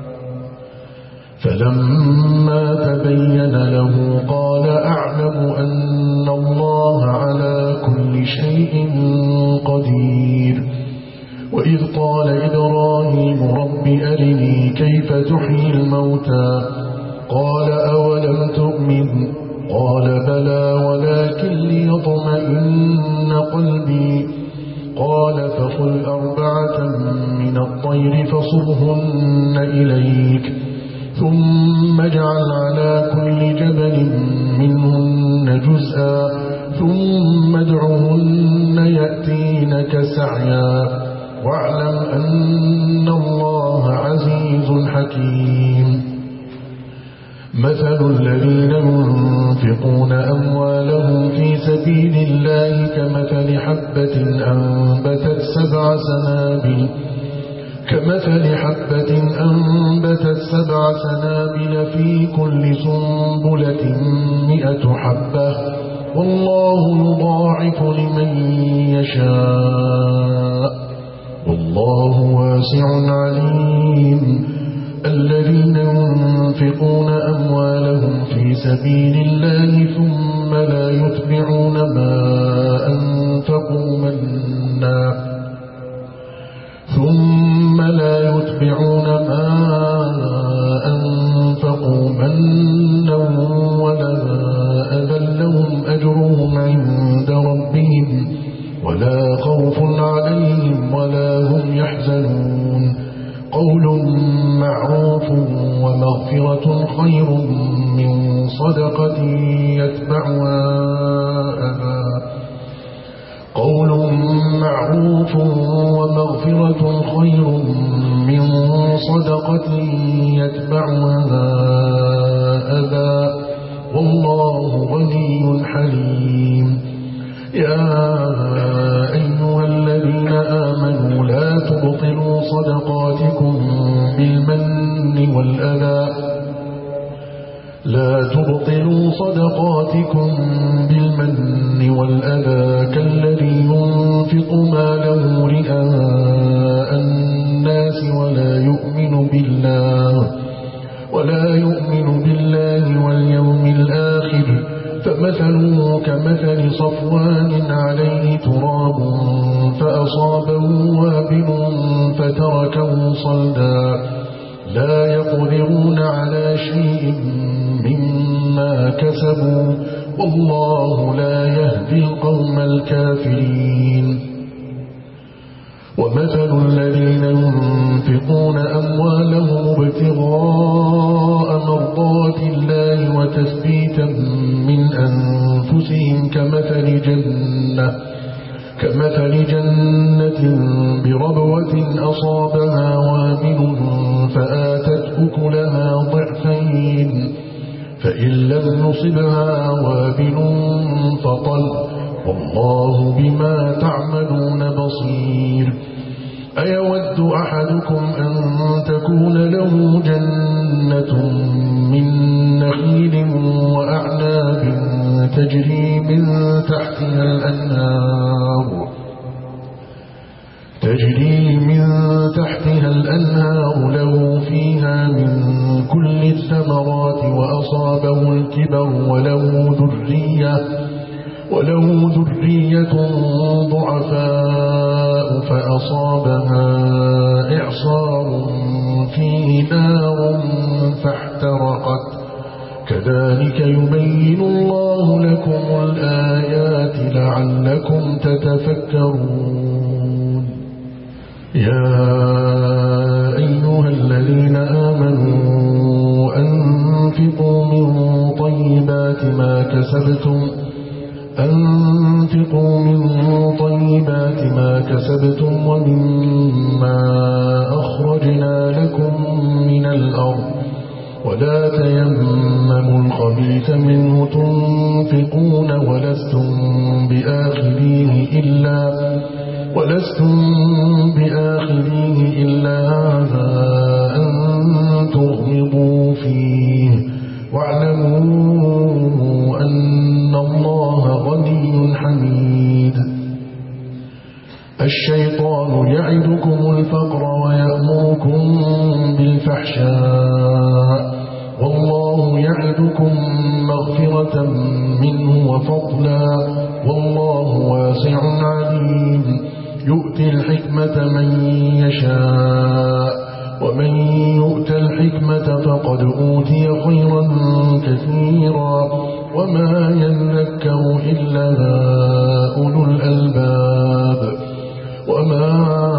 فلما تبين له قال أعلم أن الله على كل شيء قدير. وإذ قال إبراهيم رب أرني كيف تحيي الموتى قال أولم تؤمن قال بلى ولكن ليطمئن قلبي قال فخذ أربعة من الطير فصرهن إليك ثم اجعل على كل جبل منهن جزءا ثم ادعهن يأتينك سعيا واعلم أن الله عزيز حكيم. مثل الذين ينفقون أموالهم في سبيل الله كمثل حبة أنبتت سبع سنابل كمثل حبة أنبتت سبع سنابل في كل سنبلة مئة حبة والله يضاعف لمن يشاء والله واسع عليم. الذين ينفقون أموالهم في سبيل الله ثم لا يتبعون ما أنفقوا منا ثم لا يتبعون ما أنفقوا منا ولا أذى لهم أجرهم عند ربهم ولا خوف عليهم ولا هم يحزنون. قول معروف ومغفرة خير من صدقة يتبعها أذى قول معروف ومغفرة خير من صدقة يتبعها أذى والله غني حليم. يا أيها الذين آمنوا لا تبطلوا صدقاتكم بالمن والأذى لا تبطلوا صدقاتكم بالمن والأذى كالذي ينفق ماله رئاء الناس ولا يؤمن بالله ولا يؤمن بالله واليوم الآخر فمثله كمثل صفوان عليه تراب فأصابه وابل فتركه صلدا لا يقدرون على شيء مما كسبوا والله لا يهدي القوم الكافرين. ومثل الذين ينفقون أموالهم ابتغاء مرضات الله وتثبيتا من أنفسهم كمثل جنة كمثل جنة بربوة أصابها وابل فآتت أكلها ضعفين فإن لم يصبها وابل فطل والله بما تعملون بصير. أيود أحدكم أن تكون له جنة من نخيل وأعناب تجري من تحتها الأنهار تجري من تحتها الأنهار له فيها من كل الثمرات وأصابه الكبر وله ذرية وله ذرية ضعفاء فأصابها إعصار فيه نار فاحترقت كذلك يبين الله لكم الآيات لعلكم تتفكرون. يا أيها الذين آمنوا أنفقوا من طيبات ما كسبتم أنفقوا من طيبات ما كسبتم ومما أخرجنا لكم من الأرض ولا تيمموا الخبيث منه تنفقون ولستم بآخذيه إلا ولستم بآخذيه إلا أن تغمضوا فيه واعلموا أن الله غني حميد. الشيطان يعدكم الفقر ويأمركم بالفحشاء والله يعدكم مغفرة منه وفضلا والله واسع عليم. يؤتي الحكمة من يشاء ومن يؤت الحكمة فقد أوتي خيرا كثيرا وما يذكر إلا أولو الألباب. وما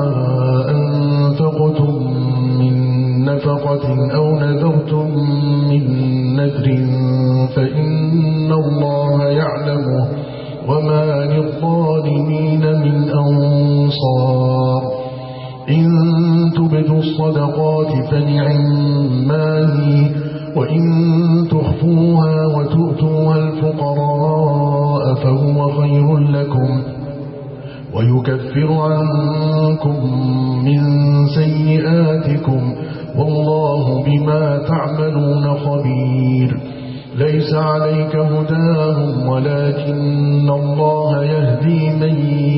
أنفقتم من نفقة أو نذرتم من نذر فإن الله يعلمه وما للظالمين من أنصار. إن تبدوا الصدقات فنعما هي وإن تخفوها وتؤتوها الفقراء فهو خير لكم ويكفر عنكم من سيئاتكم والله بما تعملون خبير. ليس عليك هداهم ولكن الله يهدي من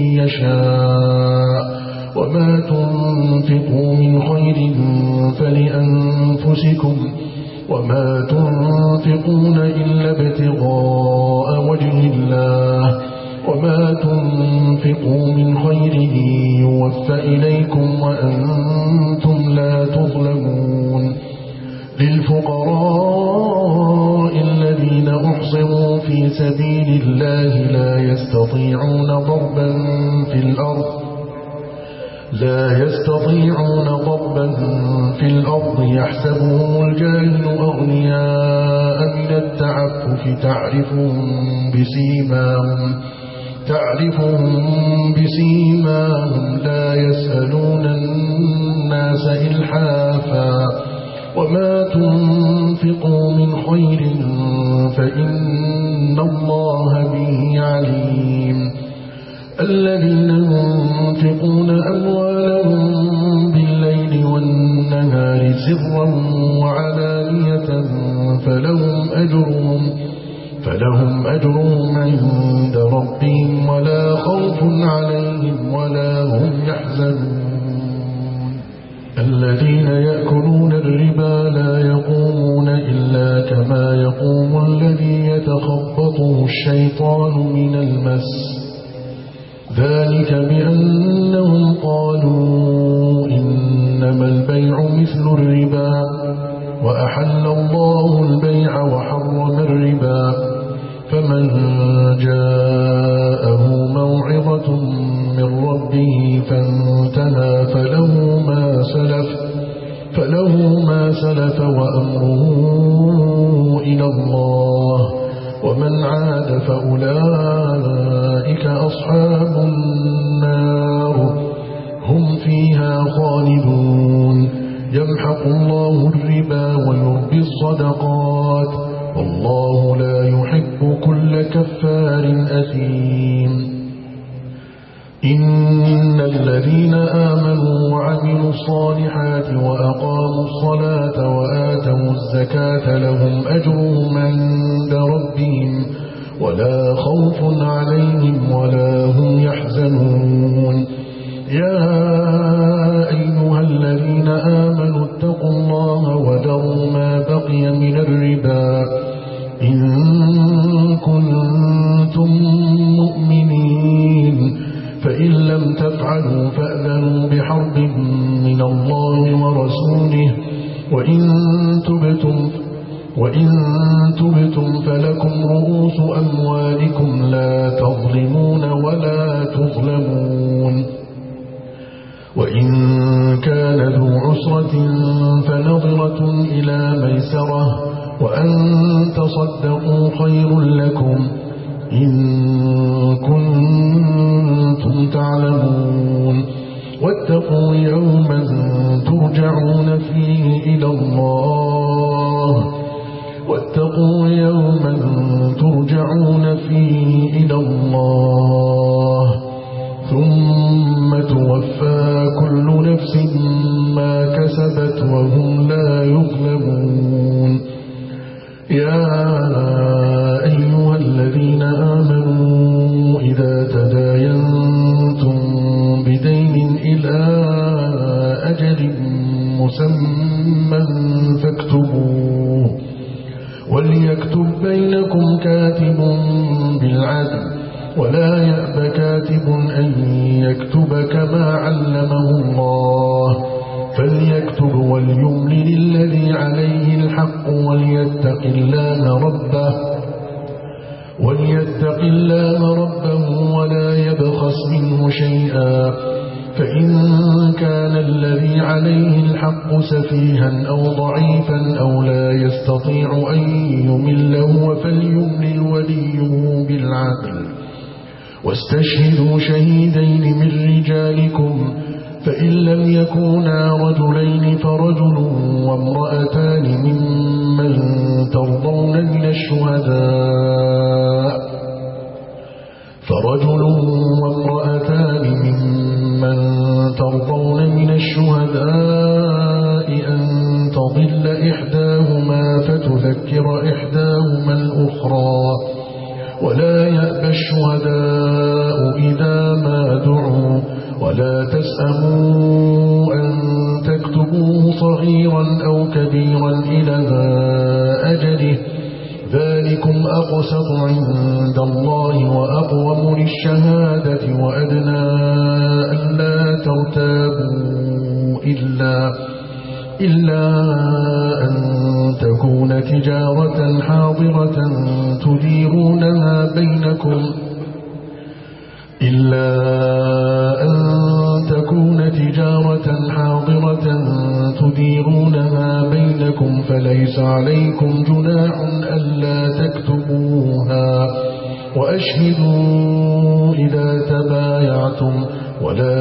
يشاء وما تنفقوا من خير فلأنفسكم وما تنفقون إلا ابتغاء وجه الله وما تنفقوا من خير يوفى إليكم وأنتم لا تظلمون. للفقراء الذين أحصروا في سبيل الله لا يستطيعون ضربا في الأرض لا يستطيعون ضربا في الأرض يحسبهم الجاهل أغنياء من التعفف تعرفهم بسيماهم تعرفهم بسيماهم لا يسألون الناس إلحافا وما تنفقوا من خير فإن الله به عليم. الذين ينفقون أموالهم بالليل والنهار سرا وعلانية فلهم أجرهم فلهم أجرهم عند ربهم ولا خوف عليهم ولا هم يحزنون. الذين يأكلون الربا لا يقومون إلا كما يقوم الذي يتخبطه الشيطان من المس ذلك بأنهم قالوا إنما البيع مثل الربا وأحل الله البيع وحرم الربا فمن جاءه موعظة من ربه فانتهى فله ما سلف فله ما سلف وأمره إلى الله ومن عاد فأولئك أصحاب النار هم فيها خالدون. يمحق الله الربا ويربي الصدقات والله لا يحب كل كفار أثيم. إن الذين آمنوا وعملوا الصالحات وأقاموا الصلاة وآتوا الزكاة لهم أجرهم عند ربهم ولا خوف عليهم ولا هم يحزنون. يا أيها الذين آمنوا اتقوا الله وذروا ما بقي من الربا إن كنتم مؤمنين فإن لم تفعلوا فأذنوا بحرب من الله ورسوله وإن تبتم وإن تبتم فلكم رؤوس أموالكم لا تظلمون ولا تظلمون. وإن كان ذو عسرة فنظرة إلى ميسرة وأن تصدقوا خير لكم إن كنتم تعلمون. واتقوا يوما ترجعون فيه إلى الله واتقوا يوما ترجعون فيه إلى الله ثم توفى كل نفس ما كسبت وهم لا يظلمون. يا أيها الذين آمنوا إذا تداينتم بدين إلى أجل مسمى فاكتبوه وليكتب بينكم كاتب بالعدل ولا يأب كاتب أن يكتب كما علمه الله فليكتب وليملل الذي عليه الحق وليتق الله ربه وليتق الله ربه ولا يبخس منه شيئا فإن كان الذي عليه الحق سفيها أو ضعيفا أو لا يستطيع أن يمل هو فليملل وليه بالعدل واستشهدوا شهيدين من رجالكم فإن لم يكونا رجلين فرجل وامرأتان ممن ترضون من الشهداء فرجل وامرأتان ممن ترضون من الشهداء أن تضل إحداهما فتذكر إحداهما الأخرى ولا يأبى الشهداء إذا ما دعوا ولا تسأموا أن تكتبوه صغيرا أو كبيرا إلى أجله ذلكم أقسط عند الله وأقوم للشهادة وأدنى ألا ترتابوا إلا, إلا أن تكون تجارة حاضرة تديرونها بينكم إلا أن تكون تجارة حاضرة تديرونها بينكم فليس عليكم جناح ألا تكتبوها وأشهدوا إذا تبايعتم ولا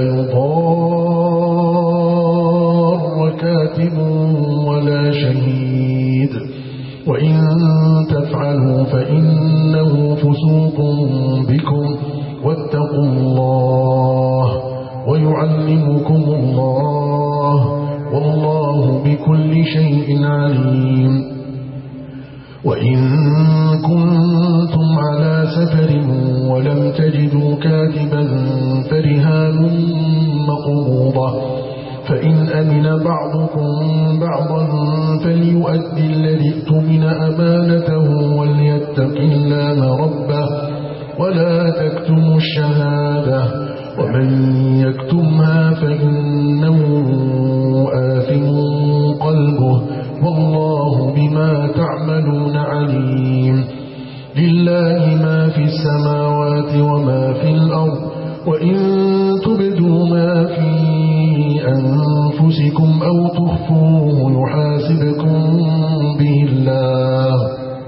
يضار كاتب ولا شهيد وإن تفعلوا فإنه فسوق بكم واتقوا الله ويعلمكم الله والله بكل شيء عليم وإن كنتم على سفر ولم تجدوا كاتبا فرهان مقبوضة فإن أمن بعضكم بعضا فليؤدي الذي اؤتمن أمانته وليتق الله ربه ولا تكتموا الشهادة ومن يكتمها فإنه آثم قلبه والله بما تعملون عليم لله ما في السماوات وما في الأرض وإن تبدوا ما في أنفسكم أو تخفوه يحاسبكم به الله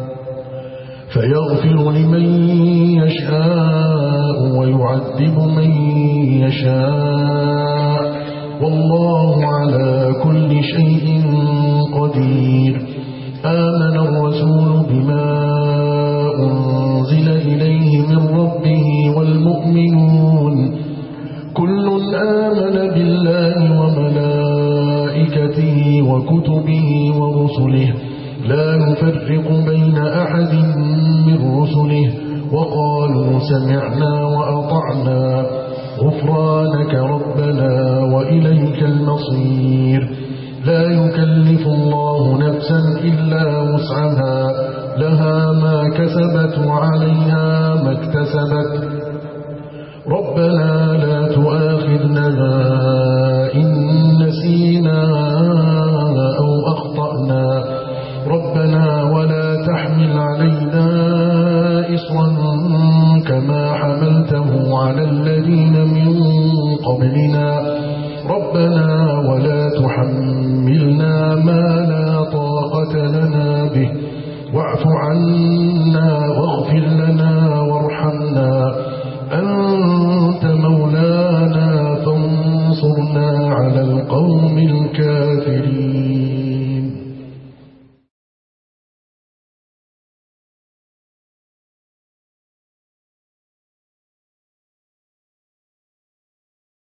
فيغفر لمن يشاء ويعذب من يشاء والله على كل شيء قدير آمن الرسول بما أنزل إليه من ربه والمؤمنون كل آمن بالله وملائكته وكتبه ورسله لا نفرق بين أحد من رسله وقالوا سمعنا وأطعنا غفرانك ربنا وإليك المصير لا يكلف الله نفسا إلا وسعها لها ما كسبت وعليها ما اكتسبت ربنا لا تؤاخذنا إن نسينا أو أخطأنا ربنا ولا تحمل علينا إصرا كما حملته على الذين من قبلنا ربنا ولا تحملنا ما لا طاقة لنا به واعف عنا واغفر لنا وارحمنا أنت مولانا فانصرنا على القوم الكافرين